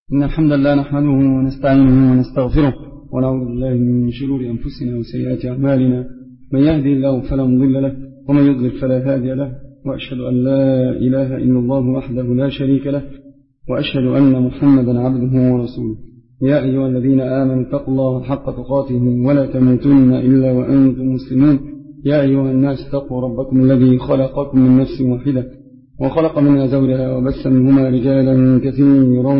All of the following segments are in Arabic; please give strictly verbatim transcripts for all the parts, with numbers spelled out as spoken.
إن الحمد لله نحمده ونستعينه ونستغفره ونعوذ بالله من شرور أنفسنا وسيئات أعمالنا. من يهدي الله فلا مضل له ومن يضلل فلا هادي له، وأشهد أن لا إله إلا الله وحده لا شريك له، وأشهد أن محمدا عبده ورسوله. يا أيها الذين آمنوا اتقوا الله حق تقاته ولا تموتن إلا وأنتم مسلمون. يا أيها الناس اتقوا ربكم الذي خلقكم من نفس واحدة وخلق منها زوجها وبث منهما رجالا كثيرا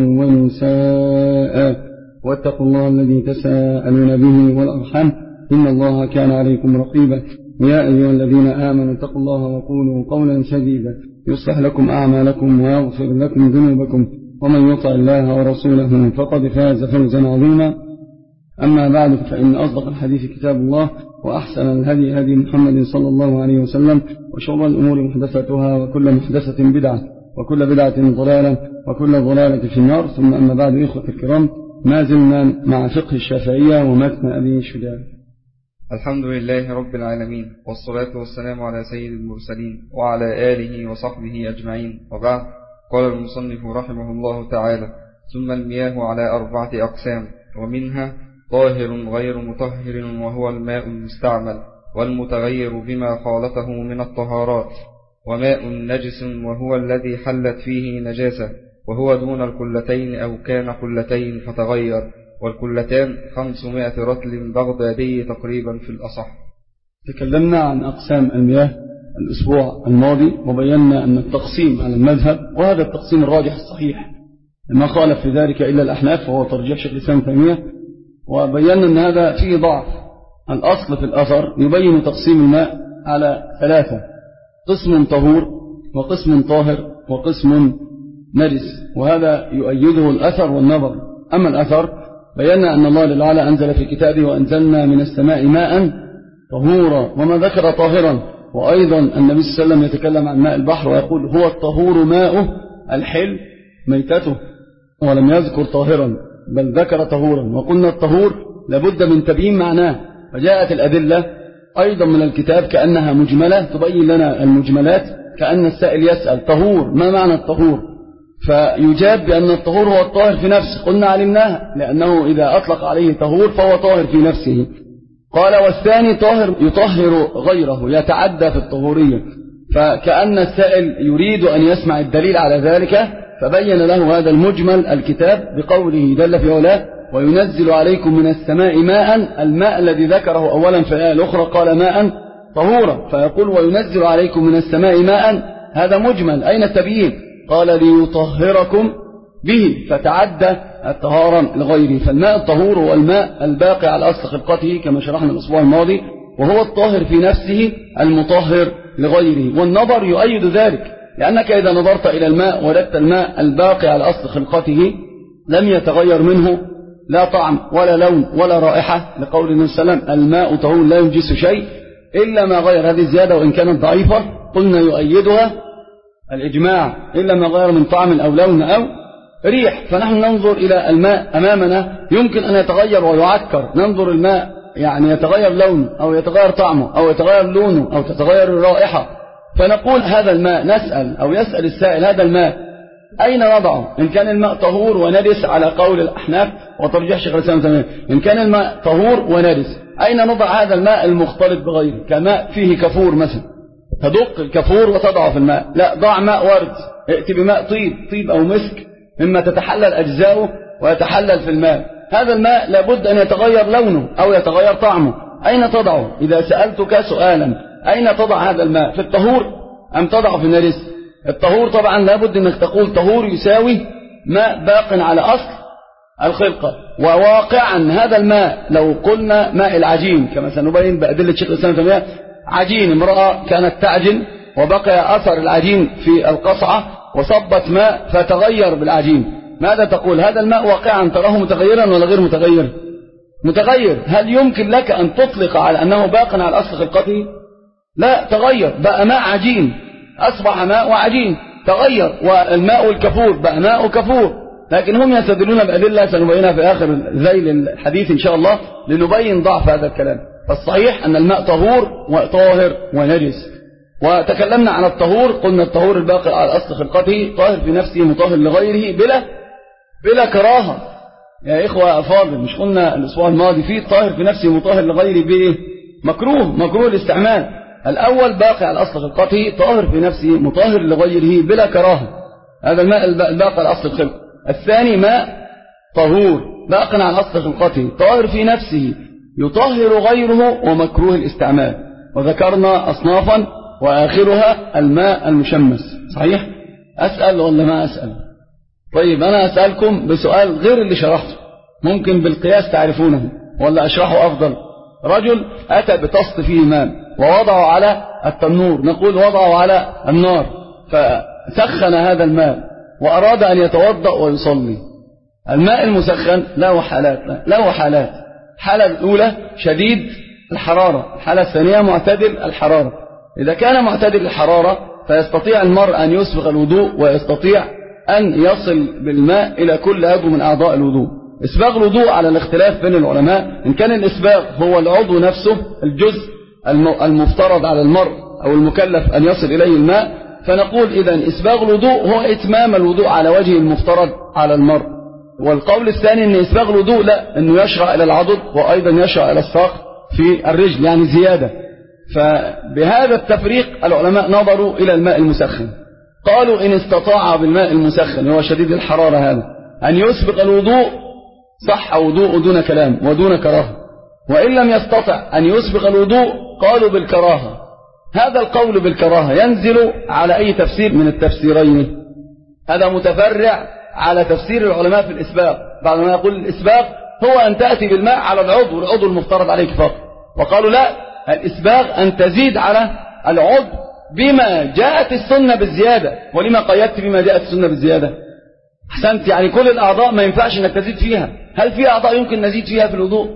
ونساء، واتقوا الله الذي تساءلون به والأرحام إن الله كان عليكم رقيبا. يا أيها الذين آمنوا اتقوا الله وقولوا قولا سديدا يصلح لكم أعمالكم ويغفر لكم ذنوبكم، ومن يطع الله ورسوله فقد فاز فوزا عظيما. أما بعد، فإن أصدق الحديث كتاب الله، وأحسن الهدي هدي محمد صلى الله عليه وسلم، وشر الأمور محدثاتها، وكل محدثة بدعة، وكل بدعة ضلالة، وكل ضلالة في النار. ثم أما بعد، إخوة الكرام، ما زلنا مع فقه الشافعية ومتن أبي شجاع. الحمد لله رب العالمين، والصلاة والسلام على سيد المرسلين وعلى آله وصحبه أجمعين، وبعد. قال المصنف رحمه الله تعالى: ثم المياه على أربعة أقسام، ومنها طاهر غير مطهر وهو الماء المستعمل والمتغير بما خالطه من الطهارات، وماء نجس وهو الذي حلت فيه نجاسة وهو دون الكلتين أو كان كلتين فتغير، والكلتان خمسمائة رطل بغدادي تقريبا في الأصح. تكلمنا عن أقسام المياه الأسبوع الماضي، وبينا أن التقسيم على المذهب، وهذا التقسيم الراجح الصحيح، ما خالف في ذلك إلا الأحناف، وهو ترجيح شيخ الإسلام ابن تيمية. وبينا أن هذا فيه ضعف. الأصل في الأثر يبين تقسيم الماء على ثلاثة: قسم طهور، وقسم طاهر، وقسم نجس، وهذا يؤيده الأثر والنظر. أما الأثر بينا أن الله جل وعلا أنزل في كتابه: وأنزلنا من السماء ماء طهورا، وما ذكر طاهرا. وأيضا النبي صلى الله عليه وسلم يتكلم عن ماء البحر ويقول: هو الطهور ماؤه الحل ميتته، ولم يذكر طاهرا بل ذكر طهورا. وقلنا الطهور لابد من تبيين معناه، فجاءت الأدلة أيضا من الكتاب كأنها مجملة تبين لنا المجملات، كأن السائل يسأل: طهور، ما معنى الطهور؟ فيجاب بأن الطهور هو الطاهر في نفسه. قلنا علمناها، لأنه إذا أطلق عليه طهور فهو طاهر في نفسه. قال: والثاني طاهر يطهر غيره، يتعدى في الطهورية. فكأن السائل يريد أن يسمع الدليل على ذلك، فبين له هذا المجمل الكتاب بقوله جل في علاه: وينزل عليكم من السماء ماء، الماء الذي ذكره أولا في الآية الأخرى قال ماء طهورا، فيقول: وينزل عليكم من السماء ماء، هذا مجمل. أين التبيين؟ قال: ليطهركم به، فتعدى الطهارة لغيره. فالماء الطهور هو الماء الباقي على أصل خلقته كما شرحنا الأسبوع الماضي، وهو الطاهر في نفسه المطهر لغيره. والنظر يؤيد ذلك، لأنك إذا نظرت إلى الماء وجدت الماء الباقي على أصل خلقته لم يتغير منه لا طعم ولا لون ولا رائحة، لقول النبي صلى الله عليه وسلم: الماء طهور لا ينجس شيء إلا ما غير. هذه الزيادة وإن كانت ضعيفة قلنا يؤيدها الإجماع: إلا ما غير من طعم أو لون أو ريح. فنحن ننظر إلى الماء أمامنا يمكن أن يتغير ويعكر، ننظر الماء يعني يتغير لونه أو يتغير طعمه أو يتغير لونه أو تتغير الرائحة، فنقول هذا الماء، نسأل أو يسأل السائل: هذا الماء أين نضعه؟ إن كان الماء طهور ونجس على قول الأحناف وترجيح شيخ الإسلام ابن تيمية، إن كان الماء طهور ونجس أين نضع هذا الماء المختلط بغيره؟ كماء فيه كفور مثلا، تدق الكفور وتضعه في الماء. لا، ضع ماء ورد، ائت بماء طيب، طيب أو مسك، مما تتحلل أجزاؤه ويتحلل في الماء. هذا الماء لابد أن يتغير لونه أو يتغير طعمه، أين تضعه؟ إذا سألتك سؤالا: أين تضع هذا الماء؟ في الطهور أم تضعه في النجس؟ الطهور طبعا لابد أنك تقول طهور يساوي ماء باق على أصل الخلقة. وواقعا هذا الماء لو قلنا ماء العجين كما سنبين بأدلة شيخ الإسلام ابن تيمية، عجين، امرأة كانت تعجن وبقي أثر العجين في القصعة وصبت ماء فتغير بالعجين، ماذا تقول؟ هذا الماء واقعا تراه متغيرا ولا غير متغير؟ متغير. هل يمكن لك أن تطلق على أنه باق على أصل خلقته؟ لا، تغير، بقى ماء عجين، أصبح ماء وعجين، تغير. والماء الكفور بقى ماء كفور. لكن هم يستدلون بأدلة سنبينها في آخر ذيل الحديث إن شاء الله لنبين ضعف هذا الكلام. فالصحيح أن الماء طهور وطاهر ونجس. وتكلمنا عن الطهور، قلنا الطهور الباقي على أصل خلقته، طاهر في نفسه مطهر لغيره بلا بلا كراهة. يا إخوة أفاضل، مش قلنا الأسبوع الماضي فيه طاهر في نفسه مطهر لغيره بإيه؟ مكروه، مكروه الاستعمال. الأول باقي على أصل خلقته، طاهر في نفسه مطهر لغيره بلا كراهة، هذا الماء الباقي على أصل الخلق. الثاني ماء طهور باقي على أصل خلقته، طاهر في نفسه يطهر غيره ومكروه الاستعمال. وذكرنا أصنافا وآخرها الماء المشمس. صحيح؟ أسأل ولا ما أسأل؟ طيب أنا أسألكم بسؤال غير اللي شرحته، ممكن بالقياس تعرفونه ولا أشرحه أفضل. رجل أتى بطست فيه ماء ووضعه على التنور، نقول وضعه على النار، فسخن هذا الماء وأراد أن يتوضأ ويصلي. الماء المسخن له حالات، له حالات. الحالة الأولى شديد الحرارة، الحالة الثانية معتدل الحرارة. إذا كان معتدل الحرارة فيستطيع المرء أن يسبغ الوضوء ويستطيع أن يصل بالماء إلى كل عضو من أعضاء الوضوء. إسباغ الوضوء على الاختلاف بين العلماء، إن كان الإسباغ هو العضو نفسه، الجزء المفترض على المرء أو المكلف أن يصل إليه الماء، فنقول إذن إسباغ الوضوء هو إتمام الوضوء على وجه المفترض على المرء. والقول الثاني أن إسباغ الوضوء لا، أنه يشرع إلى العضد وأيضا يشرع إلى الساق في الرجل، يعني زيادة. فبهذا التفريق العلماء نظروا إلى الماء المسخن، قالوا إن استطاع بالماء المسخن هو شديد الحرارة هذا أن يسبق الوضوء صح وضوء دون كلام ودون كراهة، وإن لم يستطع أن يسبق الوضوء قالوا بالكراهة. هذا القول بالكراهة ينزل على أي تفسير من التفسيرين؟ هذا متفرع على تفسير العلماء في الإسباغ. بعد ما يقول الإسباغ هو أن تأتي بالماء على العضو، العضو المفترض عليك فقط، وقالوا لا، الإسباغ أن تزيد على العضو بما جاءت السنة بالزيادة. ولما قيدت بما جاءت السنة بالزيادة؟ أحسنت، يعني كل الأعضاء ما ينفعش أنك تزيد فيها. هل في أعضاء يمكن نزيد فيها في الوضوء؟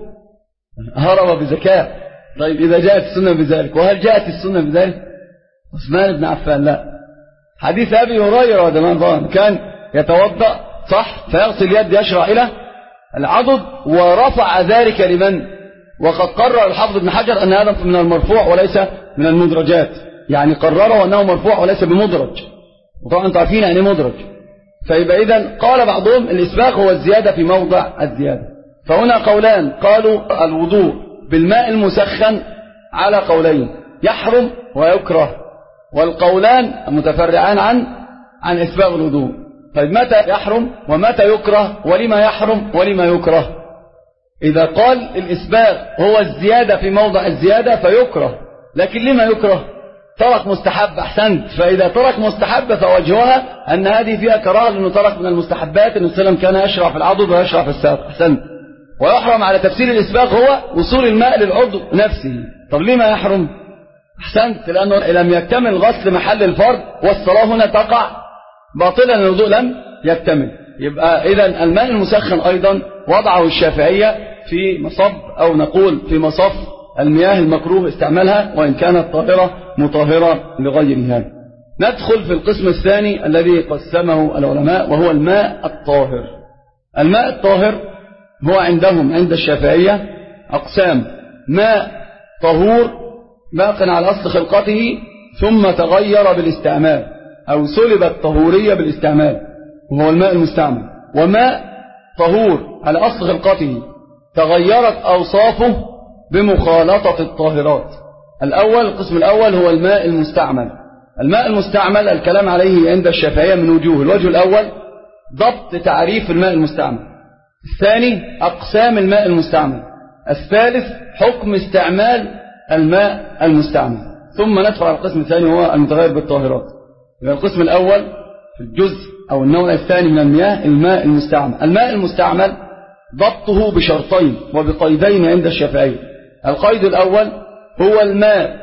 هرب بذكاء. طيب إذا جاءت السنة بذلك، وهل جاءت السنة بذلك؟ عثمان بن عفان لا. حديث أبي هريرة ودمان كان يتوضأ صح فيغسل اليد يشرع إلى العضد، ورفع ذلك لمن؟ وقد قرر الحافظ ابن حجر أن هذا من المرفوع وليس من المدرجات، يعني قرروا أنه مرفوع وليس بمدرج، وطبعا انتم عارفين يعني مدرج. فيبقى إذن قال بعضهم الإسباغ هو الزيادة في موضع الزيادة. فهنا قولان، قالوا الوضوء بالماء المسخن على قولين، يحرم ويكره، والقولان متفرعان عن عن إسباغ الوضوء. طيب متى يحرم ومتى يكره، ولما يحرم ولما يكره؟ إذا قال الإسباغ هو الزيادة في موضع الزيادة فيكره، لكن لما يكره؟ ترك مستحب. أحسنت، فإذا ترك مستحب فوجهها أن هذه فيها كراهة، لأنه ترك من المستحبات. النبي صلى الله عليه وسلم كان يشرع في العضد ويشرع في الساق. أحسنت. ويحرم على تفسير الإسباغ هو وصول الماء للعضو نفسه. طب لما يحرم؟ أحسنت، لأنه لم يكتمل غسل محل الفرد، والصلاة هنا تقع باطلا، الوضوء لم يكتمل. يبقى إذن الماء المسخن أيضا وضعه الشافعية في مصب أو نقول في مصف المياه المكروه استعمالها، وإن كانت طاهرة مطهرة لغيرها. ندخل في القسم الثاني الذي قسمه العلماء، وهو الماء الطاهر. الماء الطاهر هو عندهم عند الشافعية أقسام: ماء طهور باق على أصل خلقته ثم تغير بالاستعمال أو سلب الطهورية بالاستعمال، وهو الماء المستعمل. وماء طهور على أصل خلقته تغيرت أوصافه بمخالطة الطاهرات. الأول، القسم الأول هو الماء المستعمل. الماء المستعمل الكلام عليه عند الشافعية من وجوه: الوجه الأول ضبط تعريف الماء المستعمل، الثاني أقسام الماء المستعمل، الثالث حكم استعمال الماء المستعمل، ثم ندخل على القسم الثاني وهو المتغير بالطاهرات. القسم الأول في الجزء أو النوع الثاني من المياه الماء المستعمل. الماء المستعمل ضبطه بشرطين وبقيدين عند الشافعية. القيد الأول هو الماء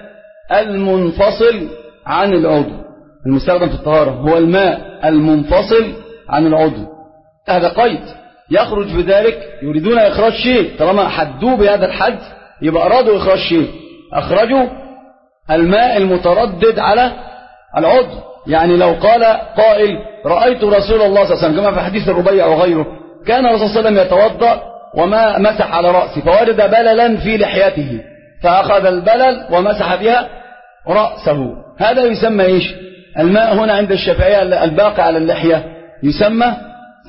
المنفصل عن العضو، المستخدم في الطهارة هو الماء المنفصل عن العضو. هذا قيد يخرج بذلك، يريدون إخراج شيء، طالما حدوه بهذا الحد يبقى أرادوا إخراج شيء، أخرجوا الماء المتردد على العضو. يعني لو قال قائل رأيت رسول الله صلى الله عليه وسلم كما في حديث الربيع وغيره، كان الرسول صلى الله عليه وسلم يتوضأ وما مسح على رأسه فوجد بللا في لحيته فأخذ البلل ومسح بها رأسه، هذا يسمى إيش؟ الماء هنا عند الشافعية الباقي على اللحية يسمى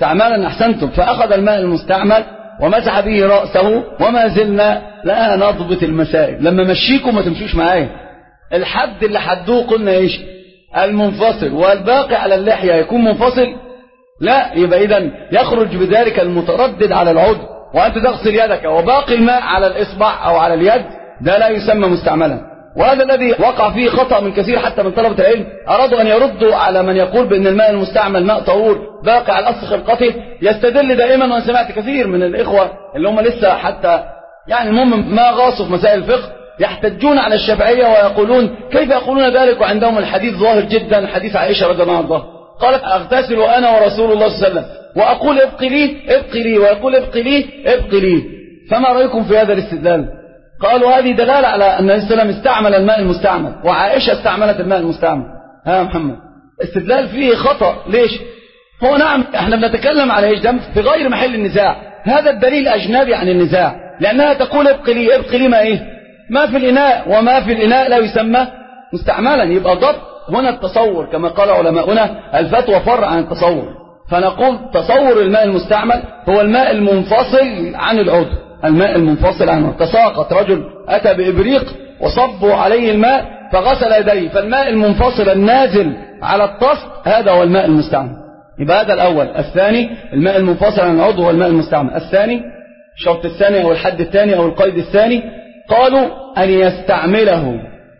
استعمالا أحسنتم. فأخذ الماء المستعمل ومسح به رأسه، وما زلنا لا نضبط المسائل. لما مشيكم ما تمشوش معايا. الحد اللي حدوه قلنا ايش؟ المنفصل، والباقي على اللحية يكون منفصل؟ لا، يبقى إذن يخرج بذلك المتردد على العضو، وأنت تغسل يدك وباقي الماء على الإصبع أو على اليد، ده لا يسمى مستعملا. وهذا الذي وقع فيه خطأ من كثير حتى من طلبة العلم، أرادوا أن يردوا على من يقول بأن الماء المستعمل ماء طهور باقي على أصل خلقته. يستدل دائما، وأنا سمعت كثير من الإخوة اللي هم لسه حتى يعني المهم ما غاصوا في مسائل الفقه يحتجون على الشافعية ويقولون كيف يقولون ذلك وعندهم الحديث ظاهر جدا، حديث عائشة رضي الله عنها قالت أغتسل وأنا ورسول الله صلى الله عليه وسلم وأقول ابقي لي ابقي لي ويقول ابقي لي ابقي لي. فما رأيكم في هذا الاستدلال؟ قالوا هذه دلالة على أن النبي صلى الله عليه وسلم استعمل الماء المستعمل وعائشة استعملت الماء المستعمل. ها محمد، استدلال فيه خطأ. ليش؟ هو نعم احنا بنتكلم على ايش؟ دم في غير محل النزاع. هذا الدليل أجنبي عن النزاع، لأنها تقول ابقي لي ابقي لي ما ايه؟ ما في الإناء، وما في الإناء لا يسمى مستعملا. يبقى ضبط هنا التصور، كما قال علماؤنا الفتوى فرع عن التصور. فنقول تصور الماء المستعمل هو الماء المنفصل عن العضو، الماء المنفصل عنه. تساقط رجل أتى بإبريق وصبوا عليه الماء فغسل يديه، فالماء المنفصل النازل على الطست هذا هو الماء المستعمل. يبقى هذا الأول. الثاني الماء المنفصل عن العضو هو الماء المستعمل. الثاني الشرط الثاني أو الحد الثاني أو القيد الثاني قالوا أن يستعمله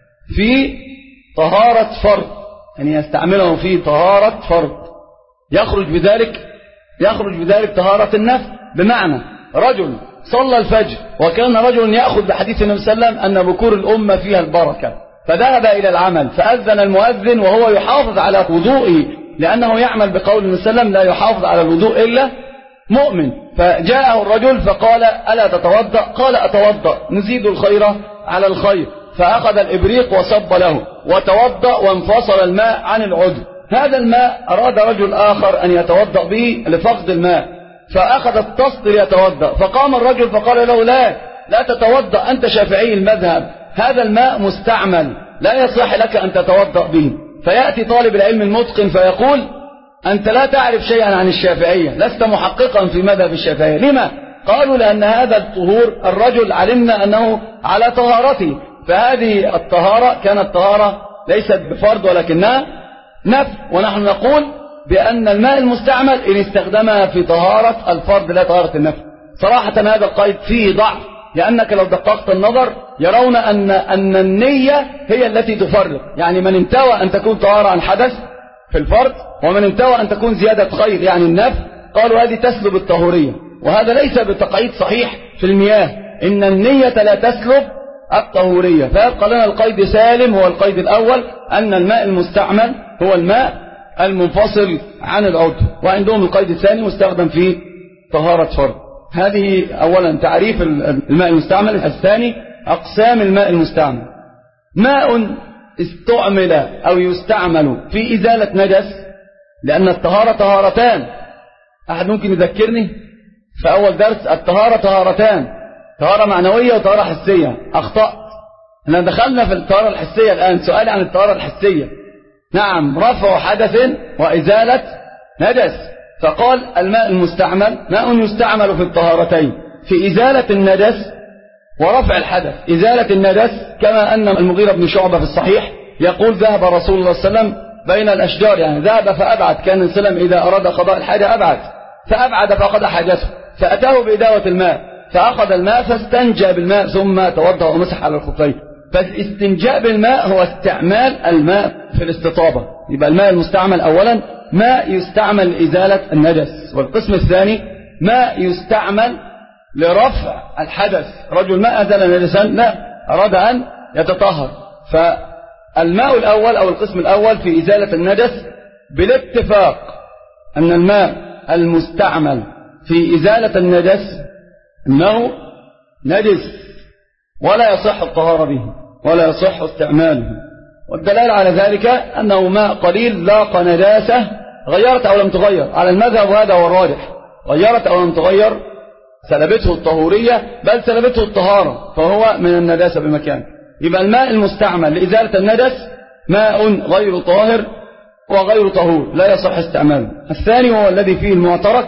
في طهارة فرض، أن يستعمله في طهارة فرض يخرج بذلك يخرج بذلك طهارة النفس. بمعنى رجل صلى الفجر وكان رجل يأخذ بحديث النبي صلى الله عليه وسلم أن بكور الأمة فيها البركة، فذهب إلى العمل فأذن المؤذن وهو يحافظ على وضوئه، لأنه يعمل بقول النبي صلى الله عليه وسلم لا يحافظ على الوضوء إلا مؤمن. فجاءه الرجل فقال ألا تتوضأ؟ قال أتوضأ، نزيد الخير على الخير. فأخذ الإبريق وصب له وتوضأ وانفصل الماء عن العضو. هذا الماء أراد رجل آخر أن يتوضأ به لفقد الماء، فأخذ الطست ليتوضأ، فقام الرجل فقال له لا لا تتوضأ، أنت شافعي المذهب، هذا الماء مستعمل لا يصح لك أن تتوضأ به. فيأتي طالب العلم المتقن فيقول أنت لا تعرف شيئا عن الشافعية، لست محققا في مذهب الشافعية. لما؟ قالوا لأن هذا الطهور الرجل علمنا أنه على طهارته، فهذه الطهارة كانت طهارة ليست بفرض ولكنها نفل، ونحن نقول بأن الماء المستعمل إن استخدمها في طهارة الفرض لا طهارة النفل. صراحة هذا القيد فيه ضعف، لأنك لو دققت النظر يرون أن أن النية هي التي تفرق، يعني من انتوى أن تكون طهارة عن حدث في الفرض ومن انتوى أن تكون زيادة خير يعني النفل، قالوا هذه تسلب الطهورية، وهذا ليس بتقعيد صحيح في المياه، إن النية لا تسلب الطهورية. فيبقى لنا القيد سالم، هو القيد الأول أن الماء المستعمل هو الماء المنفصل عن العضو، وعندهم القيد الثاني مستخدم في طهارة فرض. هذه أولا تعريف الماء المستعمل. الثاني أقسام الماء المستعمل. ماء استعمل أو يستعمل في إزالة نجس، لأن الطهارة طهارتان. أحد ممكن يذكرني في أول درس الطهارة طهارتان، طهارة معنوية وطهارة حسية. أخطأت، احنا دخلنا في الطهارة الحسية الآن. سؤال عن الطهارة الحسية. نعم، رفع حدث وإزالة نجس. فقال الماء المستعمل ماء يستعمل في الطهارتين، في إزالة النجس ورفع الحدث. إزالة النجس كما أن المغيرة بن شعبة في الصحيح يقول ذهب رسول الله صلى الله عليه وسلم بين الأشجار، يعني ذهب فأبعد. كان السلام إذا أراد قضاء الحاجة أبعد، فأبعد فقضى حاجته، فأتاه بإداوة الماء فأخذ الماء فاستنجى بالماء ثم توضأ ومسح على الخفين. فالاستنجاء بالماء هو استعمال الماء في الاستطابة. يبقى الماء المستعمل أولا ماء يستعمل لإزالة النجس، والقسم الثاني ماء يستعمل لرفع الحدث. رجل ما أزال نجسا، لا، أراد أن يتطهر. فالماء الأول أو القسم الأول في إزالة النجس بالاتفاق أن الماء المستعمل في إزالة النجس أنه نجس ولا يصح الطهارة به ولا يصح استعماله. والدلالة على ذلك أنه ماء قليل لاق نجاسة غيرت أو لم تغير، على المذهب وهذا هو الراجح، غيرت أو لم تغير سلبته الطهورية بل سلبته الطهارة، فهو من النجاسة بمكان. يبقى الماء المستعمل لإزالة النجس ماء غير طاهر وغير طهور لا يصح استعماله. الثاني هو الذي فيه المعترك،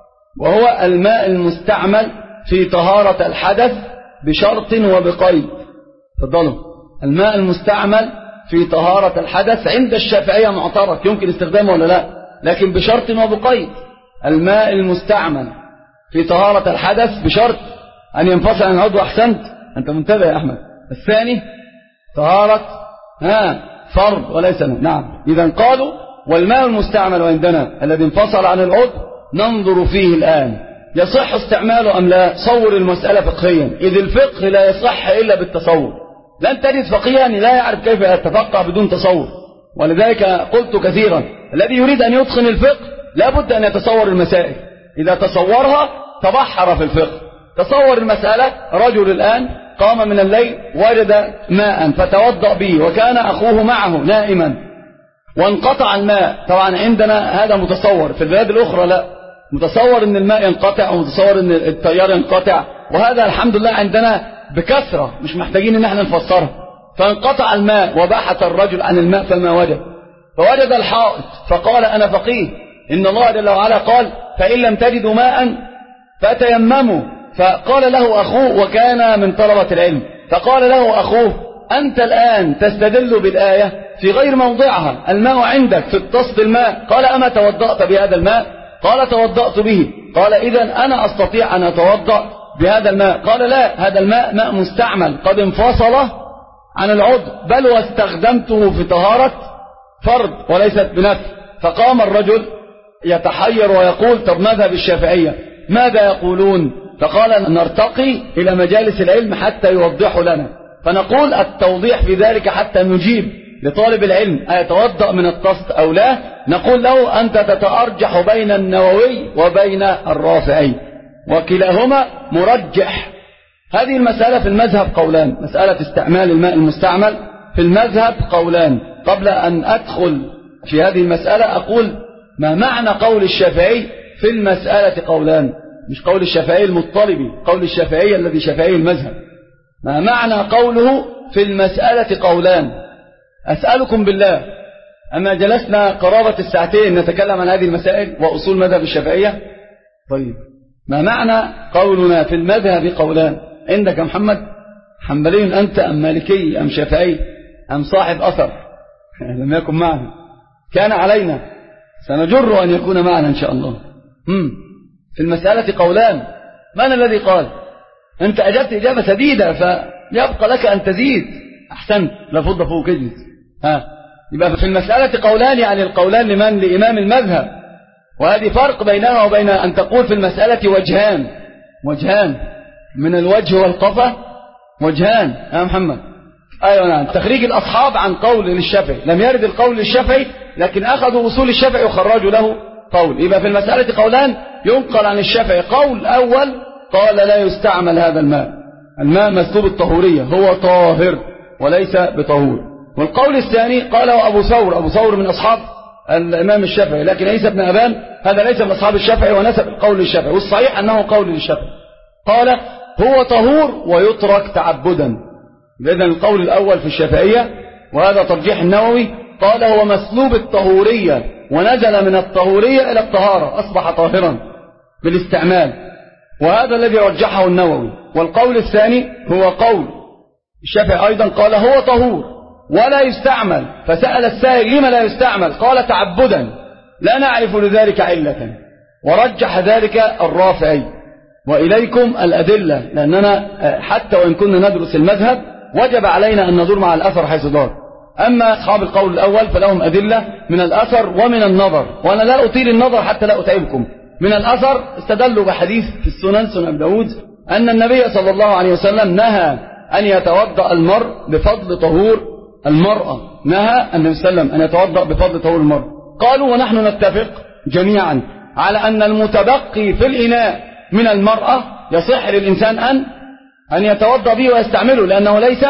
وهو الماء المستعمل في طهارة الحدث بشرط وبقيد. تفضلوا. الماء المستعمل في طهارة الحدث عند الشافعية معترك، يمكن استخدامه ولا لا، لكن بشرط وبقيد. الماء المستعمل في طهارة الحدث بشرط أن ينفصل عن العضو. أحسنت، أنت منتبه يا أحمد. الثاني طهارة ها فرض وليس نوم. نعم. إذا قالوا والماء المستعمل عندنا الذي انفصل عن العضو ننظر فيه الآن يصح استعماله أم لا. صور المسألة فقهيا، إذ الفقه لا يصح إلا بالتصور. لن تجد فقيها لا يعرف كيف يتفقه بدون تصور. ولذلك قلت كثيرا الذي يريد أن يتقن الفقه لا بد أن يتصور المسائل. إذا تصورها تبحر في الفقه. تصور المسألة، رجل الآن قام من الليل وجد ماء فتوضأ به وكان أخوه معه نائما وانقطع الماء. طبعا عندنا هذا متصور، في البلاد الأخرى لا، متصور أن الماء ينقطع ومتصور أن التيار ينقطع، وهذا الحمد لله عندنا بكثرة، مش محتاجين أن احنا نفسرها. فانقطع الماء وبحث الرجل عن الماء فما وجد، فوجد الحائط فقال أنا فقيه، إن الله جل وعلا قال فإن لم تجدوا ماء فتيمموا. فقال له أخوه وكان من طلبة العلم، فقال له أخوه أنت الآن تستدل بالآية في غير موضعها، الماء عندك في الطست الماء. قال أما توضأت بهذا الماء؟ قال توضأت به. قال إذن أنا أستطيع أن أتوضأ بهذا الماء؟ قال لا، هذا الماء ماء مستعمل قد انفصل عن العضو، بل واستخدمته في طهارة فرض وليست بنفس. فقام الرجل يتحير ويقول طب مذهب الشافعية ماذا يقولون؟ فقال نرتقي إلى مجالس العلم حتى يوضحوا لنا. فنقول التوضيح في ذلك حتى نجيب لطالب العلم أيتوضأ من الطست أو لا، نقول له أنت تتأرجح بين النووي وبين الرافعي وكلاهما مرجح. هذه المسألة في المذهب قولان، مسألة استعمال الماء المستعمل في المذهب قولان. قبل أن أدخل في هذه المسألة أقول ما معنى قول الشافعي في المسألة قولان، مش قول الشافعي المطلبي، قول الشافعي الذي شافعي المذهب. ما معنى قوله في المسألة قولان؟ أسألكم بالله، أما جلسنا قرابة الساعتين نتكلم عن هذه المسائل وأصول مذهب الشافعية. طيب ما معنى قولنا في المذهب قولان؟ عندك يا محمد حنبلي أنت أم مالكي أم شافعي أم صاحب أثر؟ لم يكن معنا، كان علينا، سنجر أن يكون معنا إن شاء الله. مم. في المسألة قولان، من الذي قال؟ أنت أجبت إجابة سديدة فيبقى لك أن تزيد. أحسنت، لفض فوق اجلس. ها يبقى في المسألة قولان، يعني القولان لمن؟ لإمام المذهب. وهذه فرق بينها وبين أن تقول في المسألة وجهان. وجهان من الوجه والقفة، وجهان يا محمد. أيوة نعم. تخريج الأصحاب عن قول للشافعي، لم يرد القول للشافعي لكن أخذوا أصول الشافعي وخرجوا له قول. يبقى في المسألة قولان، ينقل عن الشافعي قول أول قال لا يستعمل هذا الماء، الماء مسلوب الطهورية، هو طاهر وليس بطهور. والقول الثاني قاله أبو ثور، أبو ثور من أصحاب الإمام الشافعي، لكن عيسى بن أبان هذا ليس من أصحاب الشافعي ونسب القول للشافعي، والصحيح أنه قول للشافعي. قال هو طهور ويترك تعبدا. إذن القول الأول في الشافعية، وهذا ترجيح النووي، قال هو مسلوب الطهورية ونزل من الطهورية إلى الطهارة، أصبح طاهرا بالاستعمال، وهذا الذي رجحه النووي. والقول الثاني هو قول الشافعي أيضا، قال هو طهور ولا يستعمل. فسأل السائل لما لا يستعمل؟ قال تعبدا، لا نعرف لذلك علة، ورجح ذلك الرافعي. وإليكم الأدلة، لأننا حتى وإن كنا ندرس المذهب وجب علينا أن ندور مع الأثر حيث دار. أما أصحاب القول الأول فلهم أدلة من الأثر ومن النظر، وأنا لا أطيل النظر حتى لا أتعبكم. من الأثر استدلوا بحديث في السنن، سنن أبي داود، أن النبي صلى الله عليه وسلم نهى أن يتوضأ المرء بفضل طهور المرأة، نهى النبي صلى الله عليه وسلم أن يتوضأ بفضل طهور المرأة. قالوا ونحن نتفق جميعا على أن المتبقي في الإناء من المرأة يصح للإنسان أن أن يتوضأ به ويستعمله، لأنه ليس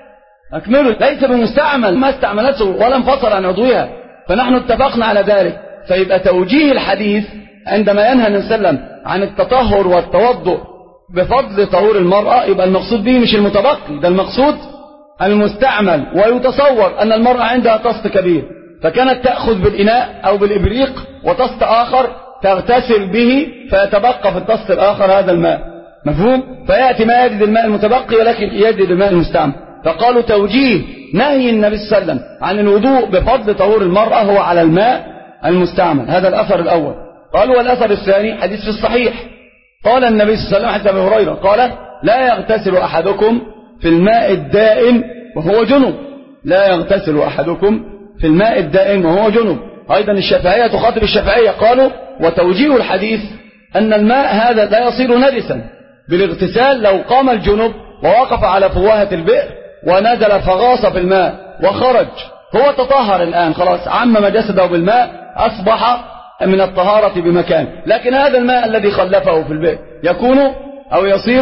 أكمله، ليس بمستعمل، ما استعملته ولا انفصل عن عضوها، فنحن اتفقنا على ذلك. فيبقى توجيه الحديث عندما ينهى النبي صلى الله عليه وسلم عن التطهر والتوضؤ بفضل طهور المرأة، يبقى المقصود به مش المتبقي، ده المقصود المستعمل. ويتصور أن المرأة عندها طست كبير فكانت تأخذ بالإناء أو بالإبريق وطست آخر تغتسل به فيتبقى في الطست الآخر هذا الماء، مفهوم؟ فيأتي ما يجد الماء المتبقي ولكن يجد الماء المستعمل. فقالوا توجيه نهي النبي صلى الله عليه وسلم عن الوضوء بفضل طهور المرأة هو على الماء المستعمل. هذا الأثر الأول. قالوا والأثر الثاني حديث في الصحيح، قال النبي صلى الله عليه وسلم حتى أبي هريرة قال لا يغتسل أحدكم في الماء الدائم وهو جنب، لا يغتسل أحدكم في الماء الدائم وهو جنب. أيضا الشافعية تخاطب الشافعية قالوا وتوجيه الحديث أن الماء هذا لا يصير نجسا بالاغتسال لو قام الجنب ووقف على فوهة البئر ونزل فغاص في الماء وخرج هو تطهر الآن خلاص عمم جسده بالماء أصبح من الطهارة بمكان، لكن هذا الماء الذي خلفه في البئر يكون أو يصير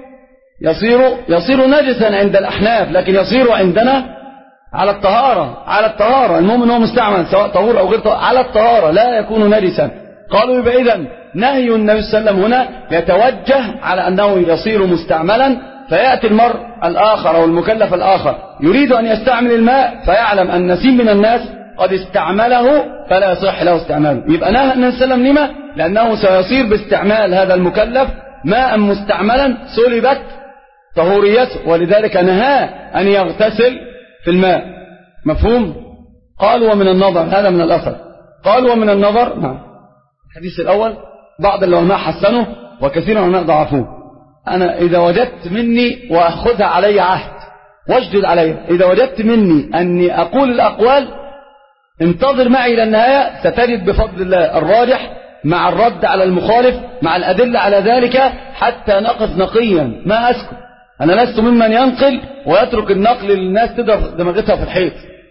يصير يصير نجسا عند الأحناف، لكن يصير عندنا على الطهارة على الطهارة المهم أنه مستعمل سواء طهور أو غير طهور على الطهارة لا يكون نجسا. قالوا يبقى إذن نهي النبي صلى الله عليه وسلم هنا يتوجه على أنه يصير مستعملا، فيأتي المرء الآخر أو المكلف الآخر يريد أن يستعمل الماء فيعلم أن نسيم من الناس قد استعمله فلا يصح له استعماله. يبقى نهى النبي صلى الله عليه وسلم لما؟ لأنه سيصير باستعمال هذا المكلف ماء مستعملا سلبت طهوريته، ولذلك نهى أن يغتسل في الماء، مفهوم؟ قال ومن النظر، هذا من الأثر. قال ومن النظر نعم الحديث الأول بعض العلماء حسنه وكثير من العلماء ضعفوه. أنا إذا وجدت مني وأخذها علي عهد واجدد علي، إذا وجدت مني أني أقول الأقوال انتظر معي إلى النهاية ستجد بفضل الله الراجح مع الرد على المخالف مع الأدلة على ذلك حتى نقف نقيا ما أسكت. أنا لست ممن ينقل ويترك النقل للناس تضرب دماغتها في الحيط،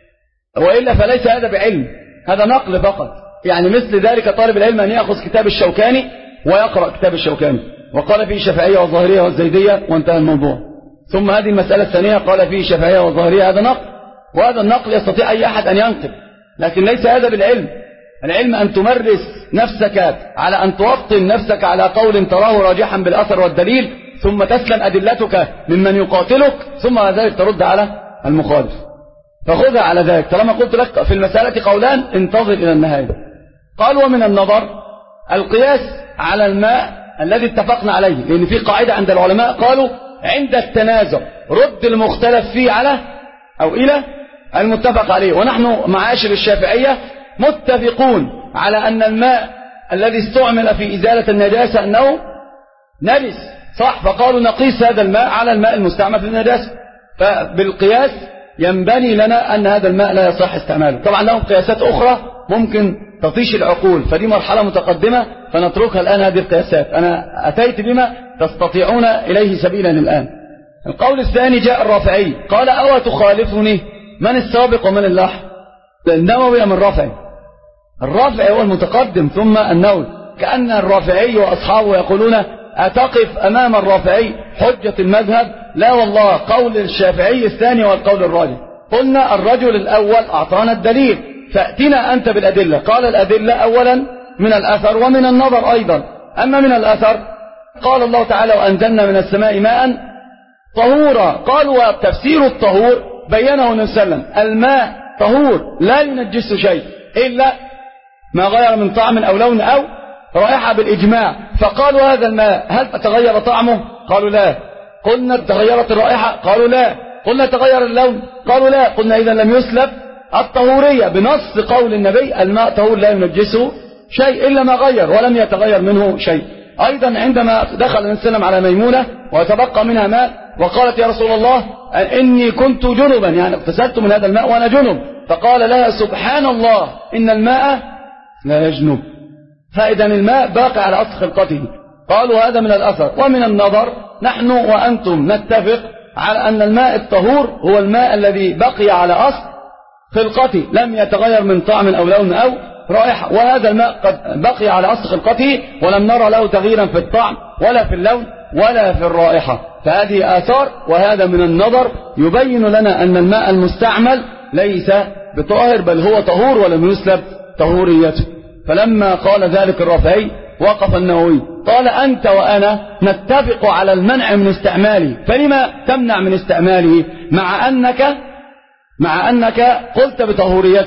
وإلا فليس هذا بعلم، هذا نقل فقط. يعني مثل ذلك طالب العلم أن يأخذ كتاب الشوكاني ويقرأ كتاب الشوكاني وقال فيه الشافعية والظاهرية والزيدية وانتهى الموضوع، ثم هذه المسألة الثانية قال فيه الشافعية والظاهرية، هذا نقل، وهذا النقل يستطيع أي أحد أن ينقل، لكن ليس هذا بالعلم. العلم أن تمرس نفسك على أن توطن نفسك على قول تراه راجحا بالأثر والدليل، ثم تسلم أدلتك ممن يقاتلك، ثم ذلك ترد على المخالف، فخذها على ذلك. طالما قلت لك في المسألة قولان انتظر إلى النهاية. قال ومن النظر القياس على الماء الذي اتفقنا عليه، لأن في قاعدة عند العلماء قالوا عند التنازع رد المختلف فيه على أو إلى المتفق عليه، ونحن معاشر الشافعية متفقون على أن الماء الذي استعمل في إزالة النجاسة أنه نجس صح، فقالوا نقيس هذا الماء على الماء المستعمل في النجاسة، فبالقياس ينبني لنا أن هذا الماء لا يصح استعماله. طبعا لهم قياسات أخرى ممكن تطيش العقول، فدي مرحلة متقدمة فنتركها الآن هذه القياسات، أنا أتيت بما تستطيعون إليه سبيلا الآن. القول الثاني جاء الرافعي قال أو تخالفني من السابق ومن اللاحق؟ النووي من الرافعي، الرافعي هو المتقدم ثم النووي، كأن الرافعي وأصحابه يقولون أتقف أمام الرافعي حجة المذهب؟ لا والله، قول الشافعي الثاني والقول الراجح. قلنا الرجل الأول أعطانا الدليل، فأتنا أنت بالأدلة. قال الأدلة أولا من الأثر ومن النظر أيضا. أما من الأثر قال الله تعالى وأنزلنا من السماء ماء طهورا، قالوا وتفسير الطهور بينه النبي صلى الله عليه وسلم الماء طهور لا ينجس شيء إلا ما غير من طعم أو لون أو رائحة بالإجماع، فقالوا هذا الماء هل تغير طعمه؟ قالوا لا. قلنا تغيرت الرائحة؟ قالوا لا. قلنا تغير اللون؟ قالوا لا. قلنا إذا لم يسلب الطهورية بنص قول النبي الماء طهور لا ينجسه شيء إلا ما غير ولم يتغير منه شيء. أيضا عندما دخل النبي صلى الله عليه وسلم على ميمونة وتبقى منها ماء وقالت يا رسول الله إني كنت جنبا، يعني اغتسلت من هذا الماء وأنا جنب، فقال لها سبحان الله إن الماء لا يجنب، فإذا الماء باقي على أصل خلقته. قالوا هذا من الأثر. ومن النظر نحن وأنتم نتفق على أن الماء الطهور هو الماء الذي بقي على أصل خلقته لم يتغير من طعم أو لون أو رائحة، وهذا الماء قد بقي على أصل خلقته ولم نرى له تغييرا في الطعم ولا في اللون ولا في الرائحة، فهذه آثار. وهذا من النظر يبين لنا أن الماء المستعمل ليس بطاهر بل هو طهور ولم يسلب طهوريته. فلما قال ذلك الرافعي وقف النووي قال أنت وأنا نتفق على المنع من استعماله، فلما تمنع من استعماله مع أنك مع أنك قلت بطهوريته؟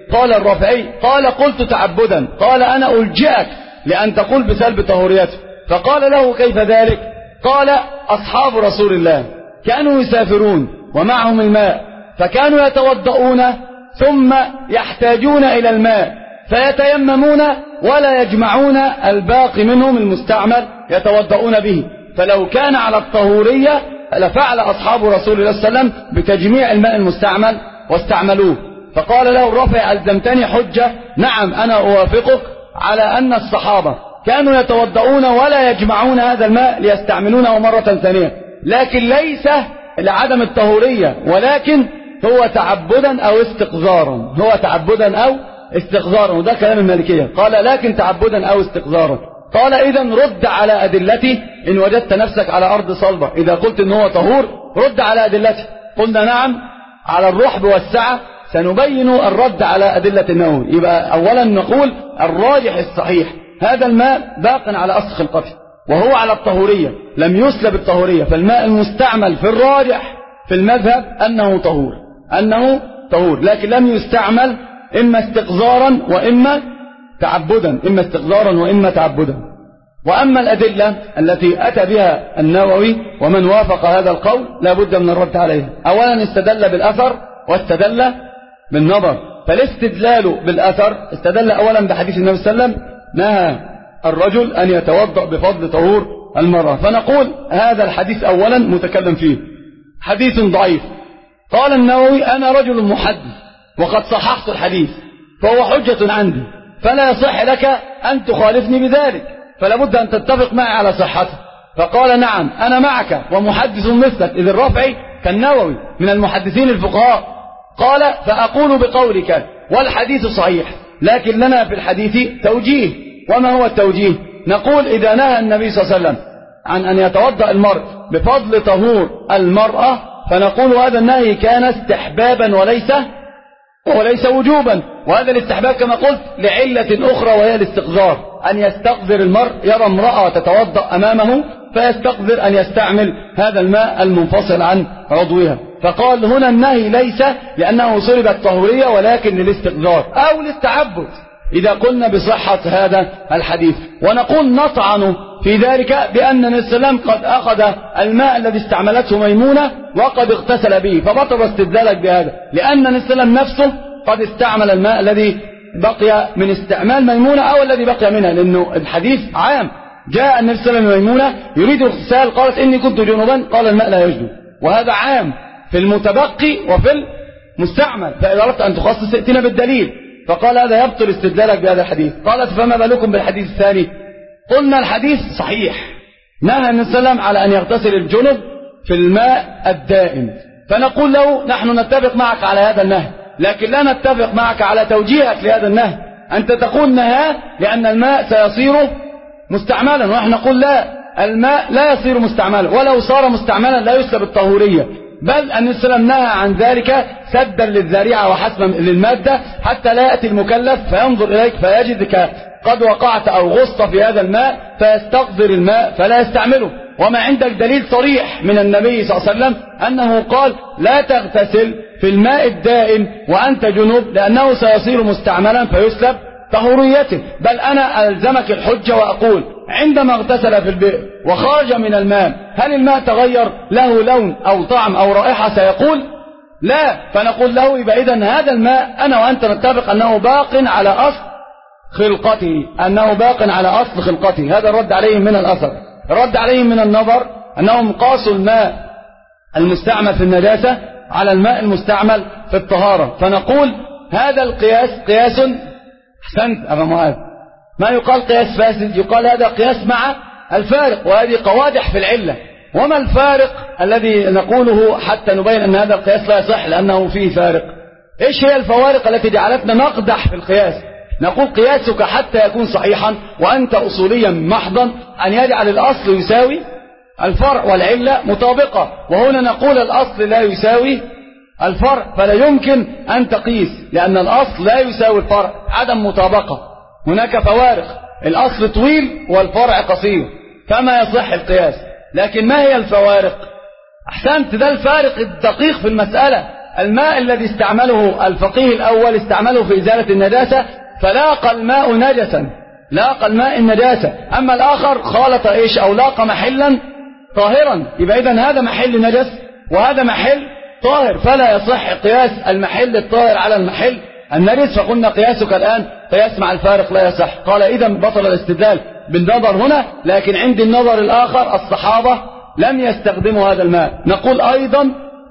قال الرافعي قال قلت تعبدا، قال أنا ألجئك لأن تقول بسلب طهوريته. فقال له كيف ذلك؟ قال أصحاب رسول الله كانوا يسافرون ومعهم الماء، فكانوا يتوضؤون ثم يحتاجون إلى الماء فيتيممون ولا يجمعون الباقي منهم المستعمل يتوضؤون به، فلو كان على الطهورية لفعل أصحاب رسول الله صلى الله عليه وسلم بتجميع الماء المستعمل واستعملوه. فقال له الرافع ألزمتني حجة؟ نعم أنا أوافقك على أن الصحابة كانوا يتوضؤون ولا يجمعون هذا الماء ليستعملونه مرة ثانية، لكن ليس لعدم الطهورية، ولكن هو تعبدا أو استقذارا، هو تعبدا أو استقذارا، وده كلام المالكية. قال لكن تعبدا أو استقذارا. قال إذن رد على أدلتي إن وجدت نفسك على أرض صلبة، إذا قلت إن هو طهور رد على أدلتي. قلنا نعم على الرحب والسعة سنبين الرد على أدلة النووي. يبقى أولا نقول الراجح الصحيح هذا الماء باق على أصل خلقته وهو على الطهورية، لم يسلب الطهورية، فالماء المستعمل في الراجح في المذهب أنه طهور، أنه طهور، لكن لم يستعمل إما استقذارا وإما تعبدا، إما استقذارا وإما تعبدا. وأما الأدلة التي أتى بها النووي ومن وافق هذا القول لا بد من الرد عليها. أولا استدل بالأثر واستدل بالنظر. فالاستدلال بالأثر استدل أولا بحديث النبي صلى الله عليه وسلم نهى الرجل أن يتوضأ بفضل طهور المرأة، فنقول هذا الحديث أولا متكلم فيه حديث ضعيف. قال النووي أنا رجل محدث وقد صححت الحديث فهو حجة عندي، فلا يصح لك أن تخالفني بذلك، فلا بد أن تتفق معي على صحته. فقال نعم أنا معك ومحدث مثلك، إذ الرافعي كالنووي من المحدثين الفقهاء. قال فأقول بقولك والحديث صحيح، لكن لنا في الحديث توجيه. وما هو التوجيه؟ نقول إذا نهى النبي صلى الله عليه وسلم عن أن يتوضأ المرء بفضل طهور المرأة، فنقول هذا النهي كان استحبابا وليس وليس وجوبا، وهذا الاستحباب كما قلت لعلة أخرى وهي الاستقذار، أن يستقذر المرء يرى امرأة تتوضأ أمامه فيستقذر أن يستعمل هذا الماء المنفصل عن عضوها. فقال هنا النهي ليس لأنه صلب الطهورية ولكن للاستقذار أو للتعبد إذا قلنا بصحة هذا الحديث. ونقول نطعن في ذلك بأن النبي صلى الله عليه وسلم قد أخذ الماء الذي استعملته ميمونة وقد اغتسل به، فبطل استدلالك بهذا، لأن النبي صلى الله عليه وسلم نفسه قد استعمل الماء الذي بقي من استعمال ميمونة أو الذي بقي منها، لأنه الحديث عام. جاء النبي صلى الله عليه وسلم ميمونة يريد اغتسال، قالت إني كنت جنوبا، قال الماء لا يجدو، وهذا عام في المتبقي وفي المستعمل، فإذا أردت أن تخصص ائتنا بالدليل. فقال هذا يبطل استدلالك بهذا الحديث. قالت فما بالكم بالحديث الثاني؟ قلنا الحديث صحيح، نهى النبي صلى الله عليه وسلم على أن يغتسل الجنب في الماء الدائم، فنقول له نحن نتفق معك على هذا النهي، لكن لا نتفق معك على توجيهك لهذا النهي. أنت تقول نهى لأن الماء سيصير مستعملا، ونحن نقول لا، الماء لا يصير مستعملا، ولو صار مستعملا لا يسلب الطهورية، بل النبي صلى الله عليه وسلم نهى عن ذلك سدا للذريعة وحسما للمادة، حتى لا يأتي المكلف فينظر إليك فيجدك قد وقعت أو غصت في هذا الماء فيستقذر الماء فلا يستعمله. وما عندك دليل صريح من النبي صلى الله عليه وسلم أنه قال لا تغتسل في الماء الدائم وأنت جنوب لأنه سيصير مستعملا فيسلب طهوريته. بل أنا ألزمك الحجة وأقول عندما اغتسل في البئر وخرج من الماء هل الماء تغير له لون أو طعم أو رائحة؟ سيقول لا، فنقول له يبقى إذن هذا الماء أنا وأنت نتفق أنه باق على أصل خلقته، أنه باق على أصل خلقته. هذا الرد عليهم من الأثر. الرد عليهم من النظر أنهم قاسوا الماء المستعمل في النجاسة على الماء المستعمل في الطهارة، فنقول هذا القياس قياس أحسنت أبا معاذ، ما يقال قياس فاسد، يقال هذا قياس مع الفارق، وهذه قوادح في العلة. وما الفارق الذي نقوله حتى نبين أن هذا القياس لا يصح لأنه فيه فارق؟ إيش هي الفوارق التي جعلتنا نقدح في القياس؟ نقول قياسك حتى يكون صحيحا وأنت أصوليا محضا أن يجعل الأصل يساوي الفرع والعلة مطابقة، وهنا نقول الأصل لا يساوي الفرع، فلا يمكن أن تقيس لأن الأصل لا يساوي الفرع، عدم مطابقة. هناك فوارق، الأصل طويل والفرع قصير فما يصح القياس. لكن ما هي الفوارق؟ أحسنت، ده الفارق الدقيق في المسألة، الماء الذي استعمله الفقيه الأول استعمله في إزالة النجاسة فلاقى الماء نجسا، لاقى الماء النجاسة. أما الآخر خالط إيش أو لاقى محلا طاهرا، يبقى إذن هذا محل نجس وهذا محل طاهر، فلا يصح قياس المحل الطاهر على المحل النجس. فقلنا قياسك الآن قياس مع الفارق لا يصح. قال إذن بطل الاستدلال بالنظر هنا، لكن عند النظر الآخر الصحابة لم يستخدموا هذا الماء. نقول أيضا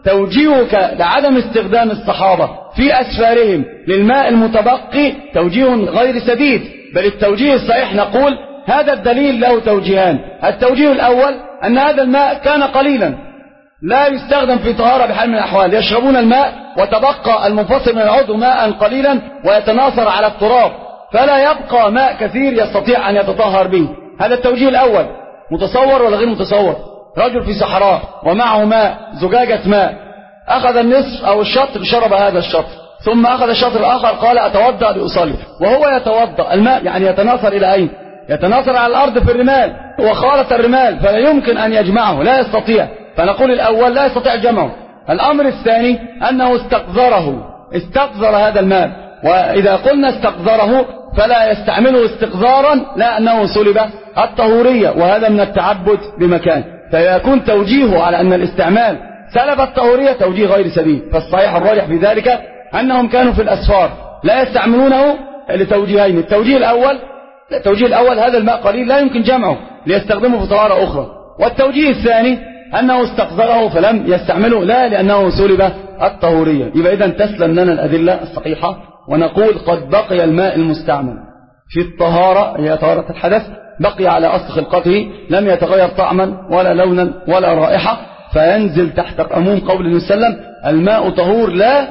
توجيهك لعدم استخدام الصحابة في أسفارهم للماء المتبقي توجيه غير سديد، بل التوجيه الصحيح نقول هذا الدليل له توجيهان. التوجيه الأول أن هذا الماء كان قليلا لا يستخدم في طهارة بحال من الأحوال، يشربون الماء وتبقى المنفصل من العضو ماء قليلا ويتناثر على التراب، فلا يبقى ماء كثير يستطيع أن يتطهر به. هذا التوجيه الأول. متصور ولا غير متصور؟ رجل في صحراء ومعه ماء، زجاجة ماء، أخذ النصف أو الشطر شرب هذا الشطر، ثم أخذ الشطر الآخر قال أتوضأ لأصلي، وهو يتوضأ الماء يعني يتناثر إلى أين؟ يتناثر على الأرض في الرمال، وخالط الرمال فلا يمكن أن يجمعه، لا يستطيع. فنقول الأول لا يستطيع جمعه. الأمر الثاني أنه استقذره، استقذر هذا الماء، وإذا قلنا استقذره فلا يستعمله استقذارا لا أنه سلب الطهورية، وهذا من التعبد بمكان، فيكون توجيهه على أن الاستعمال سلب الطهورية توجيه غير سديد. فالصحيح الراجح في ذلك أنهم كانوا في الأسفار لا يستعملونه لتوجيهين. التوجيه الأول التوجيه الأول هذا الماء قليل لا يمكن جمعه ليستخدمه في طهارة أخرى، والتوجيه الثاني أنه استقذره فلم يستعمله لا لأنه سلب الطهورية. يبقى إذن تسلم لنا الأدلة الصحيحة، ونقول قد بقي الماء المستعمل في الطهارة هي طهارة الحدث، بقي على أصل خلقته، لم يتغير طعما ولا لونا ولا رائحة، فينزل تحت عموم قول النبي صلى الله عليه وسلم الماء طهور لا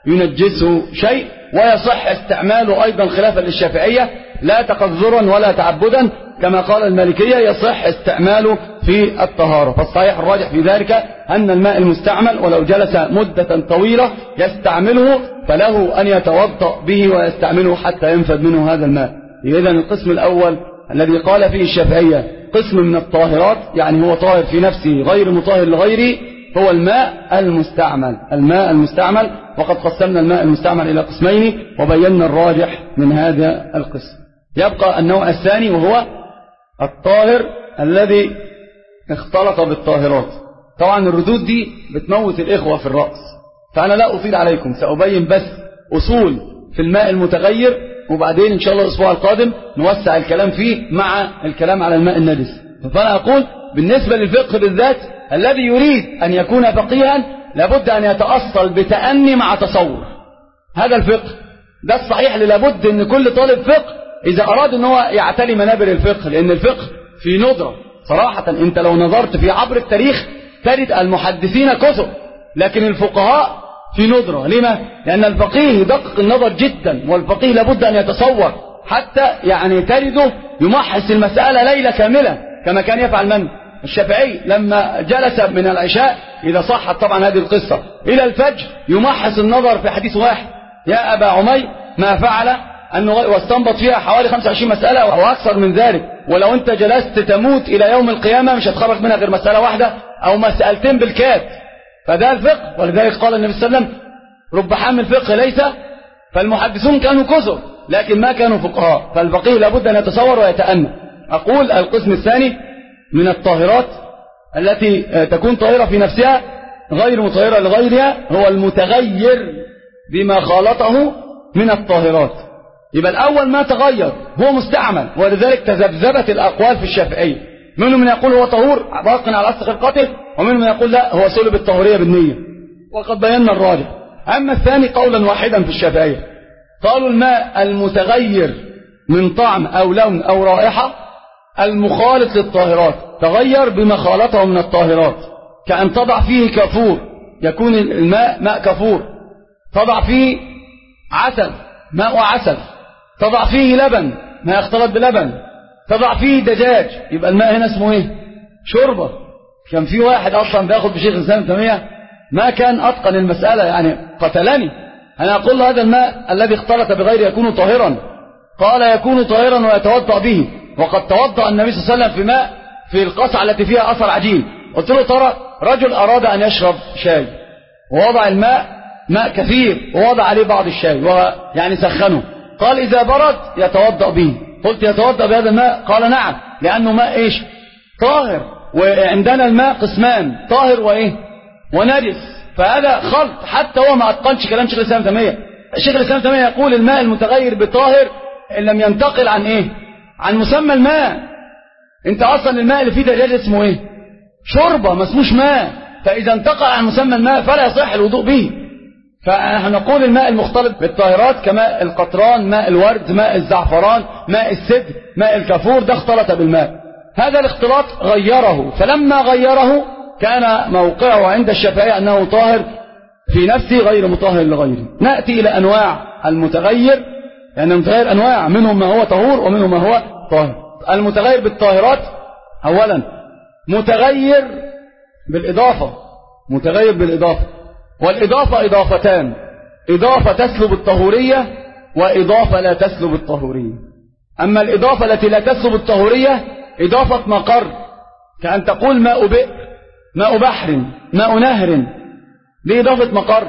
ينجسه شيء، ويصح استعماله أيضا خلافا للشافعية لا تقذرا ولا تعبدا، كما قال المالكية يصح استعماله في الطهارة. فالصحيح الراجح في ذلك أن الماء المستعمل ولو جلس مدة طويلة يستعمله فله أن يتوضأ به ويستعمله حتى ينفد منه هذا الماء. إذن القسم الأول الذي قال فيه الشافعية قسم من الطاهرات، يعني هو طاهر في نفسه غير مطهر لغيره، هو الماء المستعمل. الماء المستعمل، وقد قسمنا الماء المستعمل إلى قسمين وبينا الراجح من هذا القسم. يبقى النوع الثاني وهو الطاهر الذي اختلط بالطاهرات. طبعا الردود دي بتموت الإخوة في الرأس، فأنا لا أطيل عليكم، سأبين بس أصول في الماء المتغير، وبعدين إن شاء الله الأسبوع القادم نوسع الكلام فيه مع الكلام على الماء النجس. فأنا أقول بالنسبة للفقه بالذات الذي يريد أن يكون فقيها لابد أن يتأصل بتأني مع تصور. هذا الفقه ده الصحيح اللي لابد أن كل طالب فقه إذا أراد أن هو يعتلي منابر الفقه، لأن الفقه في ندرة صراحة. أنت لو نظرت في عبر التاريخ تجد المحدثين كثر، لكن الفقهاء في ندرة. لما؟ لأن الفقيه يدقق النظر جدا، والفقيه لابد أن يتصور حتى يعني ترده يمحص المسألة ليلة كاملة كما كان يفعل من؟ الشافعي لما جلس من العشاء إذا صحت طبعا هذه القصة إلى الفجر يمحص النظر في حديث واحد يا أبا عمي ما فعل أنه واستنبط فيها حوالي خمسة وعشرين مسألة أو أكثر من ذلك، ولو أنت جلست تموت إلى يوم القيامة مش هتخرج منها غير مسألة واحدة أو مسألتين بالكاد. فده الفقه، ولذلك قال النبي صلى الله عليه وسلم رب حامل فقه ليس. فالمحدثون كانوا كثر لكن ما كانوا فقهاء، فالفقيه لابد أن يتصور ويتأنى. أقول القسم الثاني من الطاهرات التي تكون طاهرة في نفسها غير مطهرة لغيرها هو المتغير بما خالطه من الطاهرات. يبقى الأول ما تغير هو مستعمل، ولذلك تذبذبت الأقوال في الشافعية، منهم من يقول هو طهور باق على أصل خلقته، ومنهم من يقول لا هو سلب الطهورية بالنية، وقد بينا الراجح. أما الثاني قولا واحدا في الشافعية قالوا الماء المتغير من طعم أو لون أو رائحة المخالط للطاهرات، تغير بما خالطه من الطاهرات، كأن تضع فيه كافور يكون الماء ماء كافور، تضع فيه عسل ماء وعسل، تضع فيه لبن ما يختلط بلبن، تضع فيه دجاج، يبقى الماء هنا اسمه ايه؟ شوربة. كان في واحد اصلا بياخد بشيخ الاسلام تيمية ما كان اتقن المسألة، يعني قتلني. انا اقول له هذا الماء الذي اختلط بغير يكون طاهرا، قال يكون طاهرا ويتوضأ به، وقد توضأ النبي صلى الله عليه وسلم في ماء في القصعة التي فيها اثر عجين. قلت له ترى رجل اراد ان يشرب شاي ووضع الماء ماء كثير ووضع عليه بعض الشاي ويعني سخنه، قال إذا برد يتوضأ به. قلت يتوضأ بهذا الماء؟ قال نعم، لأنه ماء إيش؟ طاهر. وعندنا الماء قسمان، طاهر وإيه؟ ونجس. فهذا خلط، حتى هو ما أتقنش كلام شيخ الإسلام تيمية. الشيخ الإسلام تيمية يقول الماء المتغير بطاهر إن لم ينتقل عن إيه؟ عن مسمى الماء. أنت أصلا الماء اللي فيه دجاج اسمه إيه؟ شوربة، ما اسموش ماء. فإذا انتقل عن مسمى الماء فلا يصح الوضوء به. فنحن نقول الماء المختلط بالطاهرات كماء القطران، ماء الورد، ماء الزعفران، ماء السدر، ماء الكافور، ده اختلط بالماء. هذا الاختلاط غيره، فلما غيره كان موقعه عند الشافعية أنه طاهر في نفسه غير مطهر لغيره. نأتي إلى أنواع المتغير، لأن المتغير أنواع، منهم ما هو طهور ومنهم ما هو طاهر. المتغير بالطاهرات أولا متغير بالإضافة، متغير بالإضافة، والإضافة إضافتان، إضافة تسلب الطهورية وإضافة لا تسلب الطهورية. أما الإضافة التي لا تسلب الطهورية إضافة مقر، كأن تقول ماء بئر، ماء بحر، ماء نهر، دي إضافة مقر،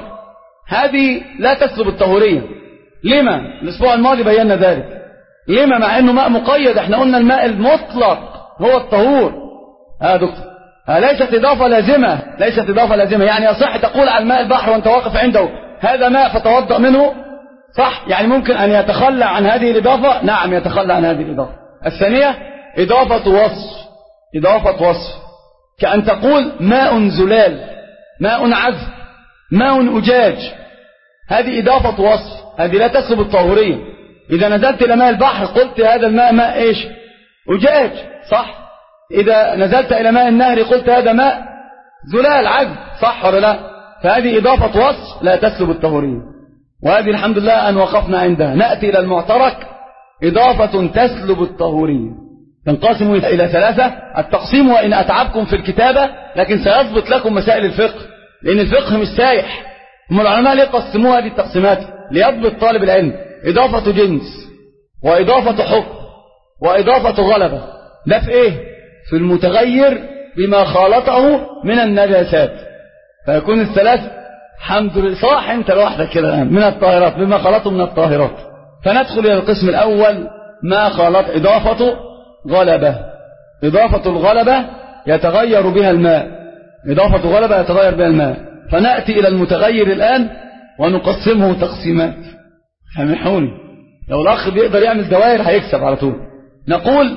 هذه لا تسلب الطهورية. لما؟ الأسبوع الماضي بينا ذلك. لما؟ مع أنه ماء مقيد، احنا قلنا الماء المطلق هو الطهور. ها دكتور، ليست إضافة لازمة، ليست إضافة لازمة. يعني يصح تقول على الماء البحر وانت واقف عنده هذا ماء فتوضأ منه، صح؟ يعني ممكن أن يتخلى عن هذه الإضافة، نعم يتخلى عن هذه الإضافة. الثانية إضافة وصف، إضافة وصف، كأن تقول ماء زلال، ماء عذب، ماء أجاج، هذه إضافة وصف، هذه لا تسلب الطهورية. إذا نزلت إلى ماء البحر قلت هذا الماء ماء إيش؟ أجاج، صح؟ إذا نزلت إلى ماء النهر قلت هذا ماء زلال عذب، صح ولا لا؟ فهذه إضافة وصف لا تسلب الطهورية، وهذه الحمد لله أن وقفنا عندها. نأتي إلى المعترك، إضافة تسلب الطهورية، تنقسم إلى ثلاثة. التقسيم وإن أتعبكم في الكتابة لكن سيضبط لكم مسائل الفقه، لأن الفقه مش سايح. هم العلماء ليه قسموها هذه التقسيمات؟ ليضبط طالب العلم. إضافة جنس، وإضافة حكم، وإضافة غلبة. ده في إيه؟ في المتغير بما خالطه من النجاسات، فيكون الثلاث الحمد لله. صح أنت لوحدك كده الآن من الطاهرات بما خالطه من الطاهرات. فندخل إلى القسم الأول، ما خالط، إضافة غلبة. إضافة الغلبة يتغير بها الماء، إضافة غلبة يتغير بها الماء. فنأتي إلى المتغير الآن ونقسمه تقسيمات. سامحوني، لو الأخ بيقدر يعمل دوائر هيكسب على طول. نقول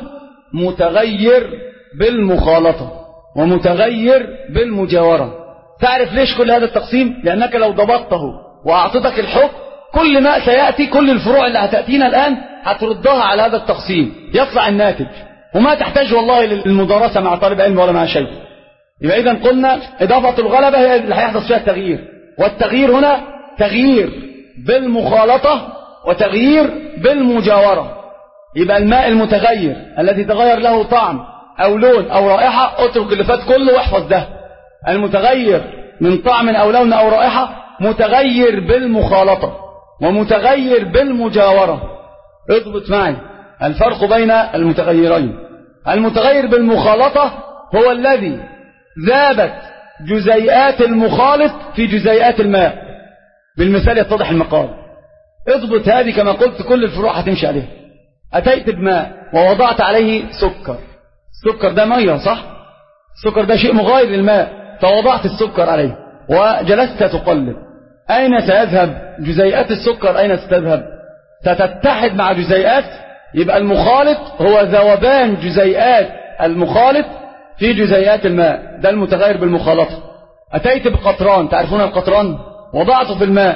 متغير بالمخالطة ومتغير بالمجاورة. تعرف ليش كل هذا التقسيم؟ لأنك لو ضبطته وأعطتك الحكم، كل ما سيأتي، كل الفروع اللي هتأتينا الآن هتردها على هذا التقسيم، يطلع الناتج، وما تحتاج والله للمدارسة مع طالب علم ولا مع شيء. يبقى إذن قلنا إضافة الغلبة هي اللي هيحدث فيها التغيير، والتغيير هنا تغيير بالمخالطة وتغيير بالمجاورة. يبقى الماء المتغير الذي تغير له طعم أو لون أو رائحة، اترك اللي فات كله واحفظ ده. المتغير من طعم أو لون أو رائحة متغير بالمخالطة ومتغير بالمجاورة. اضبط معي الفرق بين المتغيرين. المتغير بالمخالطة هو الذي ذابت جزيئات المخالط في جزيئات الماء. بالمثال يتضح المقال. اضبط هذه كما قلت، كل الفروع هتمشي عليها. أتيت بماء ووضعت عليه سكر، السكر ده مية، صح؟ السكر ده شيء مغاير للماء، فوضعت السكر عليه وجلست تقلب. أين سيذهب جزيئات السكر؟ أين ستذهب؟ ستتحد مع جزيئات. يبقى المخالط هو ذوبان جزيئات المخالط في جزيئات الماء، ده المتغير بالمخالطة. أتيت بقطران، تعرفون القطران، وضعته في الماء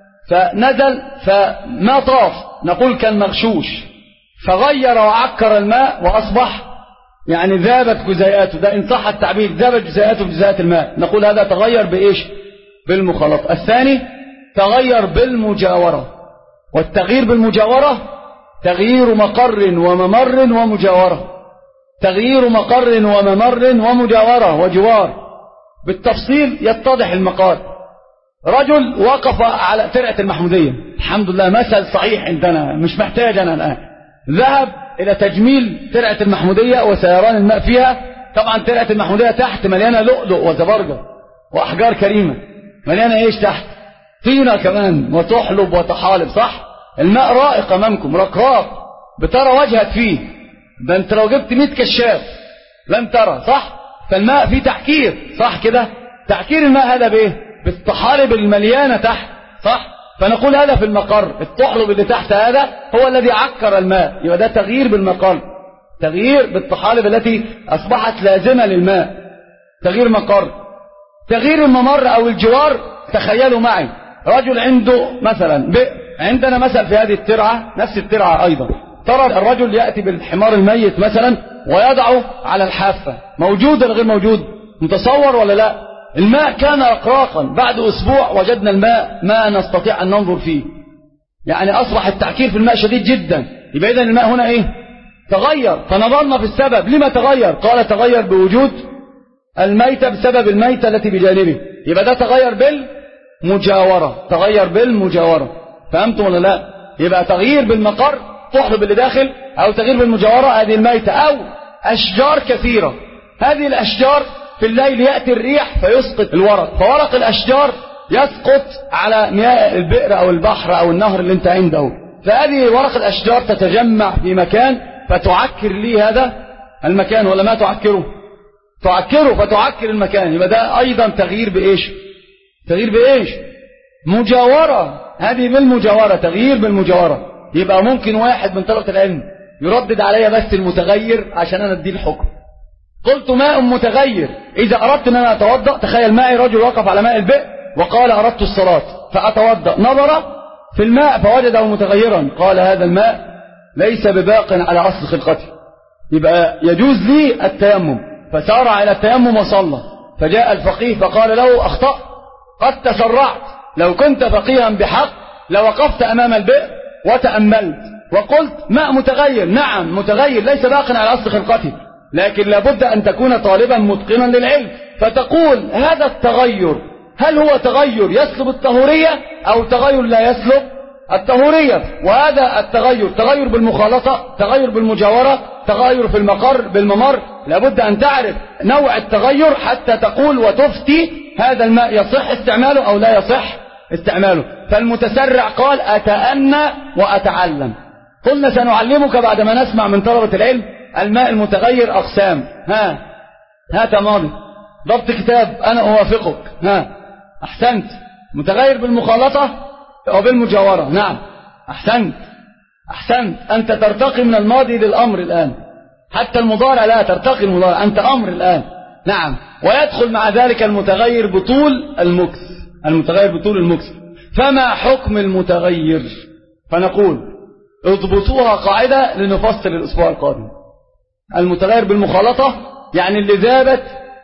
فنزل فما طاف، نقول كان مغشوش، فغير وعكر الماء وأصبح يعني ذابت جزيئاته، ده إن صح التعبير، ذابت جزيئاته في جزيئات الماء، نقول هذا تغير بإيش؟ بالمخالطة. الثاني تغير بالمجاورة، والتغيير بالمجاورة تغيير مقر وممر ومجاورة، تغيير مقر وممر ومجاورة وجوار. بالتفصيل يتضح المقال. رجل وقف على ترعة المحمودية، الحمد لله مثل صحيح عندنا، مش محتاج أنا الآن. ذهب إلى تجميل ترعة المحمودية وسيران الماء فيها. طبعا ترعة المحمودية تحت مليانة لؤلؤ وزبرجة وأحجار كريمة، مليانة إيش تحت؟ طينة كمان وتحلب وتحالب، صح؟ الماء رائق أمامكم، رقراق بترى وجهك فيه، ده انت لو جبت مئة كشاف لن ترى، صح؟ فالماء فيه تحكير، صح كده؟ تحكير الماء هذا بايه؟ بالطحالب المليانة تحت، صح؟ فنقول هذا في المقر، الطحلب اللي تحت هذا هو الذي عكر الماء، يبقى ده تغيير بالمقر، تغيير بالطحالب التي أصبحت لازمة للماء، تغيير مقر. تغيير الممر أو الجوار، تخيلوا معي رجل عنده مثلا بئر، عندنا مثلا في هذه الترعة نفس الترعة أيضا، ترى الرجل يأتي بالحمار الميت مثلا ويضعه على الحافة، موجود ولا غير موجود؟ متصور ولا لا؟ الماء كان رقراقا، بعد أسبوع وجدنا الماء ما نستطيع أن ننظر فيه، يعني أصبح التعكير في الماء شديد جدا. يبقى إذن الماء هنا إيه؟ تغير. فنظرنا في السبب، لما تغير؟ قال تغير بوجود الميتة بسبب الميتة التي بجانبه، يبقى ده تغير بالمجاورة، تغير بالمجاورة. فهمتم ولا لا؟ يبقى تغيير بالمقر تحلب اللي داخل، أو تغيير بالمجاورة هذه الميتة، أو أشجار كثيرة، هذه الأشجار في الليل يأتي الريح فيسقط الورق، فورق الأشجار يسقط على مياه البئر أو البحر أو النهر اللي انت عنده، فهذه ورق الأشجار تتجمع في مكان فتعكر لي هذا المكان، ولا ما تعكره؟ تعكره، فتعكر المكان. يبقى ده أيضا تغيير بإيش؟ تغيير بإيش؟ مجاورة، هذه بالمجاورة، تغيير بالمجاورة. يبقى ممكن واحد من طلبة العلم يردد علي بس المتغير عشان أنا أديه الحكم. قلت ماء متغير، إذا أردت أن أنا أتوضأ، تخيل معي رجل وقف على ماء البئر وقال أردت الصلاة فأتوضأ، نظر في الماء فوجده متغيرا، قال هذا الماء ليس بباق على أصل خلقته، يبقى يجوز لي التيمم، فسارع إلى التيمم وصلى. فجاء الفقيه فقال له أخطأت، قد تسرعت، لو كنت فقيها بحق لوقفت أمام البئر وتأملت وقلت ماء متغير، نعم متغير ليس باق على أصل خلقته، لكن لابد أن تكون طالبا متقنا للعلم، فتقول هذا التغير هل هو تغير يسلب الطهورية أو تغير لا يسلب الطهورية؟ وهذا التغير تغير بالمخالطة، تغير بالمجاورة، تغير في المقر بالممر، لابد أن تعرف نوع التغير حتى تقول وتفتي هذا الماء يصح استعماله أو لا يصح استعماله. فالمتسرع قال أتأنى وأتعلم. قلنا سنعلمك بعدما نسمع من طلبة العلم الماء المتغير أقسام. ها هات ماضي ضبط كتاب أنا أوافقك. ها أحسنت. متغير بالمخالطة أو بالمجاورة، نعم أحسنت أحسنت. أنت ترتقي من الماضي للأمر الآن، حتى المضارع لا ترتقي المضارع، أنت أمر الآن، نعم. ويدخل مع ذلك المتغير بطول المكث، المتغير بطول المكث. فما حكم المتغير؟ فنقول اضبطوها قاعدة لنفصل الأسبوع القادم. المتغير بالمخالطة يعني اللي ذابت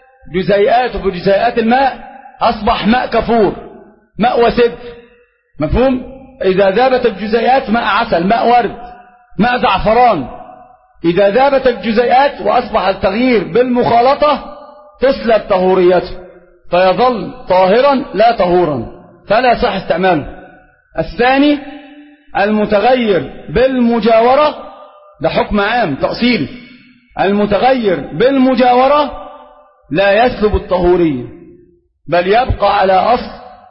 جزيئاته بجزيئات الماء أصبح ماء كفور، ماء وسدر، مفهوم؟ إذا ذابت الجزيئات ماء عسل، ماء ورد، ماء زعفران. إذا ذابت الجزيئات وأصبح التغيير بالمخالطة تسلب طهوريته فيظل طاهرا لا طهورا، فلا يصح استعماله. الثاني المتغير بالمجاورة، ده حكم عام تأصيلي، المتغير بالمجاورة لا يسلب الطهورية بل يبقى على أصل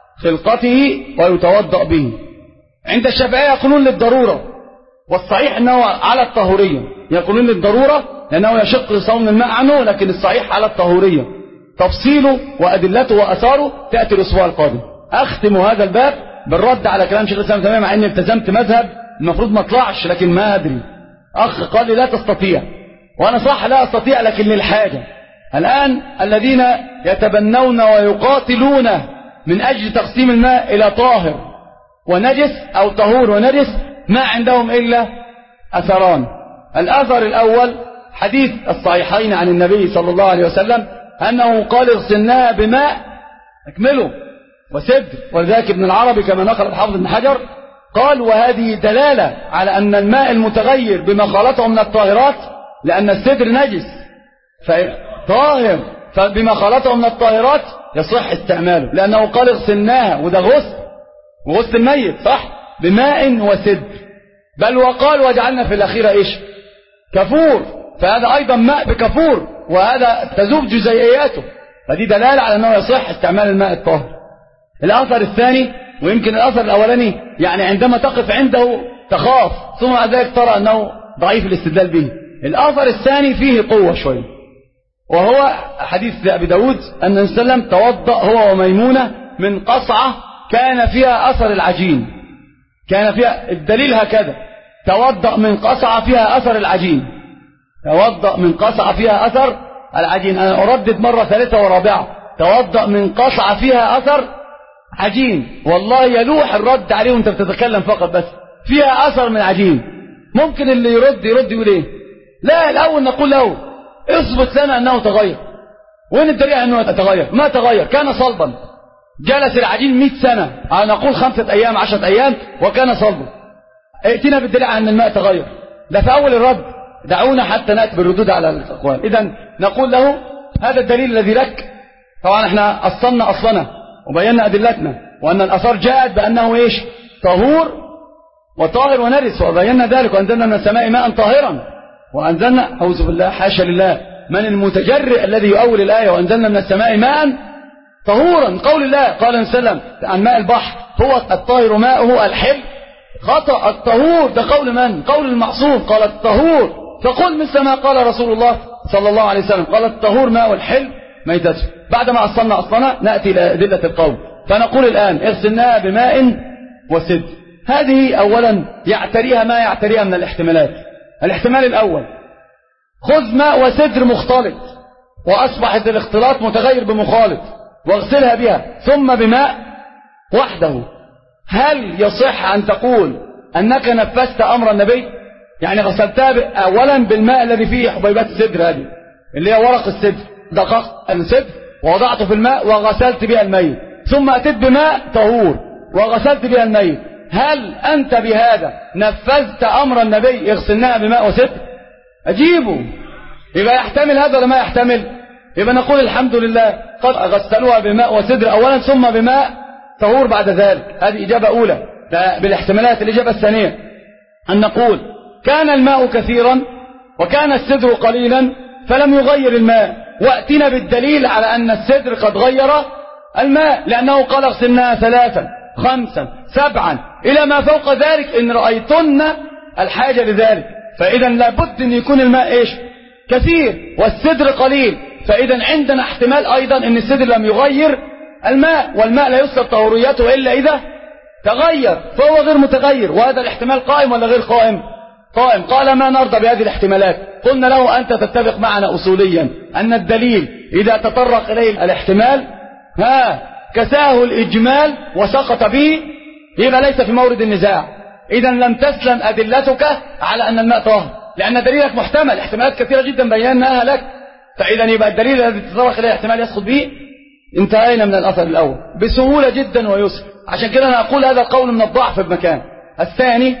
خلقته ويتوضأ به. عند الشافعية يقولون للضرورة، والصحيح أنه على الطهورية. يقولون للضرورة لأنه يشق صون الماء عنه، لكن الصحيح على الطهورية. تفصيله وأدلته وأثاره تأتي الأسبوع القادم. أختم هذا الباب بالرد على كلام شيخ الإسلام تماما، مع أني التزمت مذهب المفروض ما اطلعش، لكن ما أدري. أخ قال لي لا تستطيع، وأنا صح لا أستطيع لكن للحاجة. الآن الذين يتبنون ويقاتلون من أجل تقسيم الماء إلى طاهر ونجس أو طهور ونجس ما عندهم إلا أثران. الأثر الأول حديث الصحيحين عن النبي صلى الله عليه وسلم أنه قال اغسلناها بماء اكمله وسدر، ولذلك ابن العربي كما نقل الحافظ ابن حجر قال وهذه دلالة على أن الماء المتغير بما خالطه من الطاهرات، لأن السدر نجس فطاهر، فبما خالطه من الطاهرات يصح استعماله، لأنه قال اغسلناها، وده غسل وغسل الميت صح بماء وسدر، بل وقال وجعلنا في الأخيرة إيش؟ كفور، فهذا أيضا ماء بكفور، وهذا تذوب جزيئياته، فدي دلالة على أنه يصح استعمال الماء الطاهر. الأثر الثاني ويمكن الأثر الأولاني يعني عندما تقف عنده تخاف، ثم بعد ذلك ترى أنه ضعيف الاستدلال به. الأثر الثاني فيه قوة شوية، وهو حديث أبي داود أن النبي صلى الله عليه وسلم توضأ هو وميمونة من قصعة كان فيها أثر العجين، كان فيها الدليل هكذا: توضأ من قصعة فيها أثر العجين، توضأ من قصعة فيها أثر العجين. أنا أردد مرة ثالثة ورابعة: توضأ من قصعة فيها أثر عجين. والله يلوح الرد عليه وانت بتتكلم فقط، بس فيها أثر من عجين. ممكن اللي يرد يرد يقول ايه؟ لا، الأول نقول له اثبت لنا أنه تغير. وين الدليل أنه تغير؟ ما تغير، كان صلبا، جلس العجين مئة سنة، أنا نقول خمسة أيام عشرة أيام وكان صلبا. ائتنا بالدليل على أن الماء تغير. ده في أول الرد، دعونا حتى نأتي بالردود على الأقوال. إذن نقول له هذا الدليل الذي لك. طبعا احنا أصلنا أصلنا وبينا أدلتنا، وأن الأثار جاءت بأنه إيش؟ طهور وطاهر ونرس، وبينا ذلك: وأنزلنا من السماء ماء طاهرا، وأنزلنا أعوذ بالله حاشا لله، من المتجرئ الذي يؤول الآية وأنزلنا من السماء ماء طهورا؟ قول الله. قال النبي صلى الله عليه وسلم عن ماء البحر: هو الطاهر ماؤه الحل. خطأ، الطهور ده قول من؟ قول المعصوم. قال الطهور، فقل مثل ما قال رسول الله صلى الله عليه وسلم، قال الطهور ماء الحل ميتته. بعدما أصلنا أصلنا نأتي إلى أدلة القول. فنقول الآن: اغسلناها بماء وسدر. هذه أولا يعتريها ما يعتريها من الاحتمالات. الاحتمال الأول: خذ ماء وسدر مختلط، وأصبحت الاختلاط متغير بمخالط، واغسلها بها، ثم بماء وحده. هل يصح أن تقول أنك نفذت أمر النبي؟ يعني غسلتها أولا بالماء الذي فيه حبيبات السدر، هذه اللي هي ورق السدر، دققت السدر ووضعته في الماء وغسلت بها الميت، ثم أتيت بماء طهور وغسلت بها الميت. هل أنت بهذا نفذت أمر النبي اغسلناها بماء وسدر؟ أجيبه. يبقى يحتمل هذا ولا ما يحتمل؟ يبقى نقول الحمد لله قد غسلوها بماء وسدر أولا، ثم بماء طهور بعد ذلك. هذه إجابة أولى بالاحتمالات. الإجابة الثانية أن نقول: كان الماء كثيرا وكان السدر قليلا فلم يغير الماء، وأتنا بالدليل على أن السدر قد غير الماء، لأنه قال اغسلناها ثلاثا خمسا سبعا إلى ما فوق ذلك إن رأيتن الحاجة لذلك. فإذا لابد أن يكون الماء إيش؟ كثير، والسدر قليل. فإذا عندنا احتمال أيضا أن السدر لم يغير الماء، والماء لا يسلب طهوريته إلا إذا تغير، فهو غير متغير. وهذا الاحتمال قائم ولا غير قائم؟ قائم. قال: ما نرضى بهذه الاحتمالات. قلنا له: أنت تتفق معنا أصوليا أن الدليل إذا تطرق إليه الاحتمال ها كساه الإجمال وسقط به، يبقى ليس في مورد النزاع. إذا لم تسلم أدلتك على أن الماء طاهر، لأن دليلك محتمل، احتمالات كثيرة جدا بيناها لك. فإذا يبقى الدليل الذي تطرق إليه احتمال يسقط به. انتهينا من الأثر الأول بسهولة جدا ويسر. عشان كده أنا أقول هذا القول من الضعف بمكان. الثاني: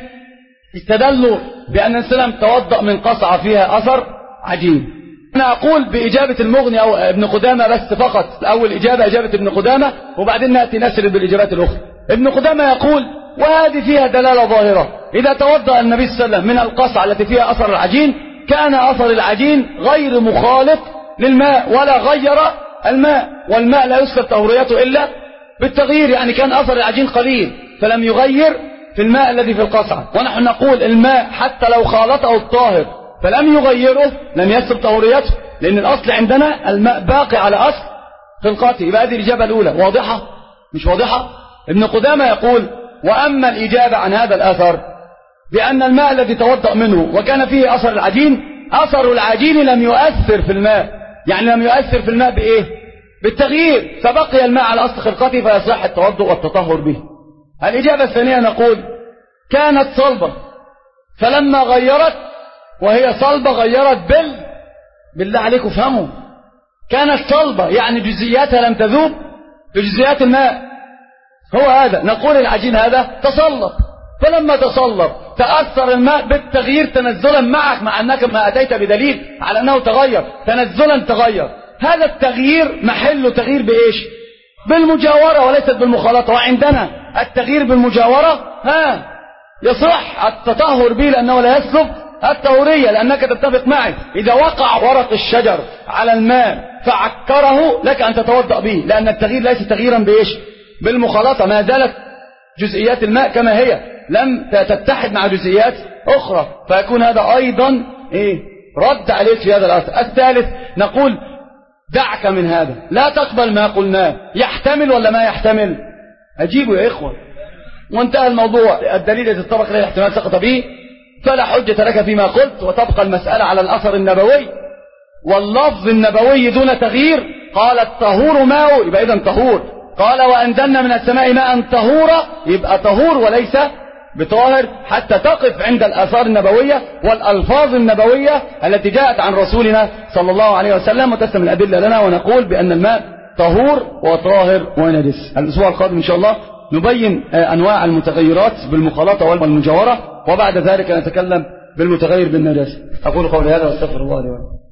استدلوا بأن السلام توضأ من قصعة فيها أثر عجين. أنا أقول بإجابة المغني أو ابن قدامة بس فقط. أول إجابة إجابة ابن قدامة، وبعدين نأتي نسرد بالإجابات الأخرى. ابن قدامة يقول: وهذه فيها دلالة ظاهرة، إذا توضأ النبي صلى الله عليه وسلم من القصعة التي فيها أثر العجين كان أثر العجين غير مخالط للماء ولا غير الماء، والماء لا يسلب طهوريته إلا بالتغيير. يعني كان أثر العجين قليل فلم يغير في الماء الذي في القصعة. ونحن نقول الماء حتى لو خالطه الطاهر فلم يغيره لم يسلب طهوريته، لأن الأصل عندنا الماء باقي على أصل خلقته. يبقى هذه الإجابة الأولى واضحة مش واضحة؟ ابن قدامة يقول: وأما الإجابة عن هذا الأثر بأن الماء الذي توضأ منه وكان فيه أثر العجين، أثر العجين لم يؤثر في الماء، يعني لم يؤثر في الماء بإيه؟ بالتغيير، فبقي الماء على أصل خلقته فيصح التوضؤ والتطهر به. الإجابة الثانية نقول: كانت صلبة فلما غيرت، وهي صلبة غيرت بال بالله عليكم فهموا، كانت صلبة يعني جزئياتها لم تذوب بجزئيات الماء. هو هذا نقول العجين هذا تصلب، فلما تصلب تأثر الماء بالتغيير تنزلا معك، مع أنك ما أتيت بدليل على أنه تغير، تنزلا تغير. هذا التغيير محل تغيير بإيش؟ بالمجاورة وليست بالمخالطة. وعندنا التغيير بالمجاورة ها يصح التطهر به لأنه لا يسلب الطهورية، لأنك تتفق معي إذا وقع ورق الشجر على الماء فعكره لك أن تتوضأ به، لأن التغيير ليس تغييرا بإيش؟ بالمخالطة، ما زالت جزئيات الماء كما هي، لم تتحد مع جزئيات أخرى، فيكون هذا أيضا إيه رد عليك في هذا الأثر. الثالث نقول دعك من هذا، لا تقبل ما قلناه، يحتمل ولا ما يحتمل؟ أجيبوا يا إخوة، وانتهى الموضوع. الدليل إذا اتطرق إليه الاحتمال سقط به، فلا حجة لك فيما قلت، وتبقى المسألة على الأثر النبوي واللفظ النبوي دون تغيير. قال الطهور ماء، يبقى إذن طهور. قال وأنزلنا من السماء ماء طهورا، يبقى طهور وليس بطاهر، حتى تقف عند الآثار النبوية والألفاظ النبوية التي جاءت عن رسولنا صلى الله عليه وسلم، وتسلم الأدلة لنا، ونقول بأن الماء طهور وطاهر ونجس. الأسبوع القادم إن شاء الله نبين أنواع المتغيرات بالمخالطة والمجاورة، وبعد ذلك نتكلم بالمتغير بالنجاسة. أقول قولي هذا واستغفر الله لي ولكم.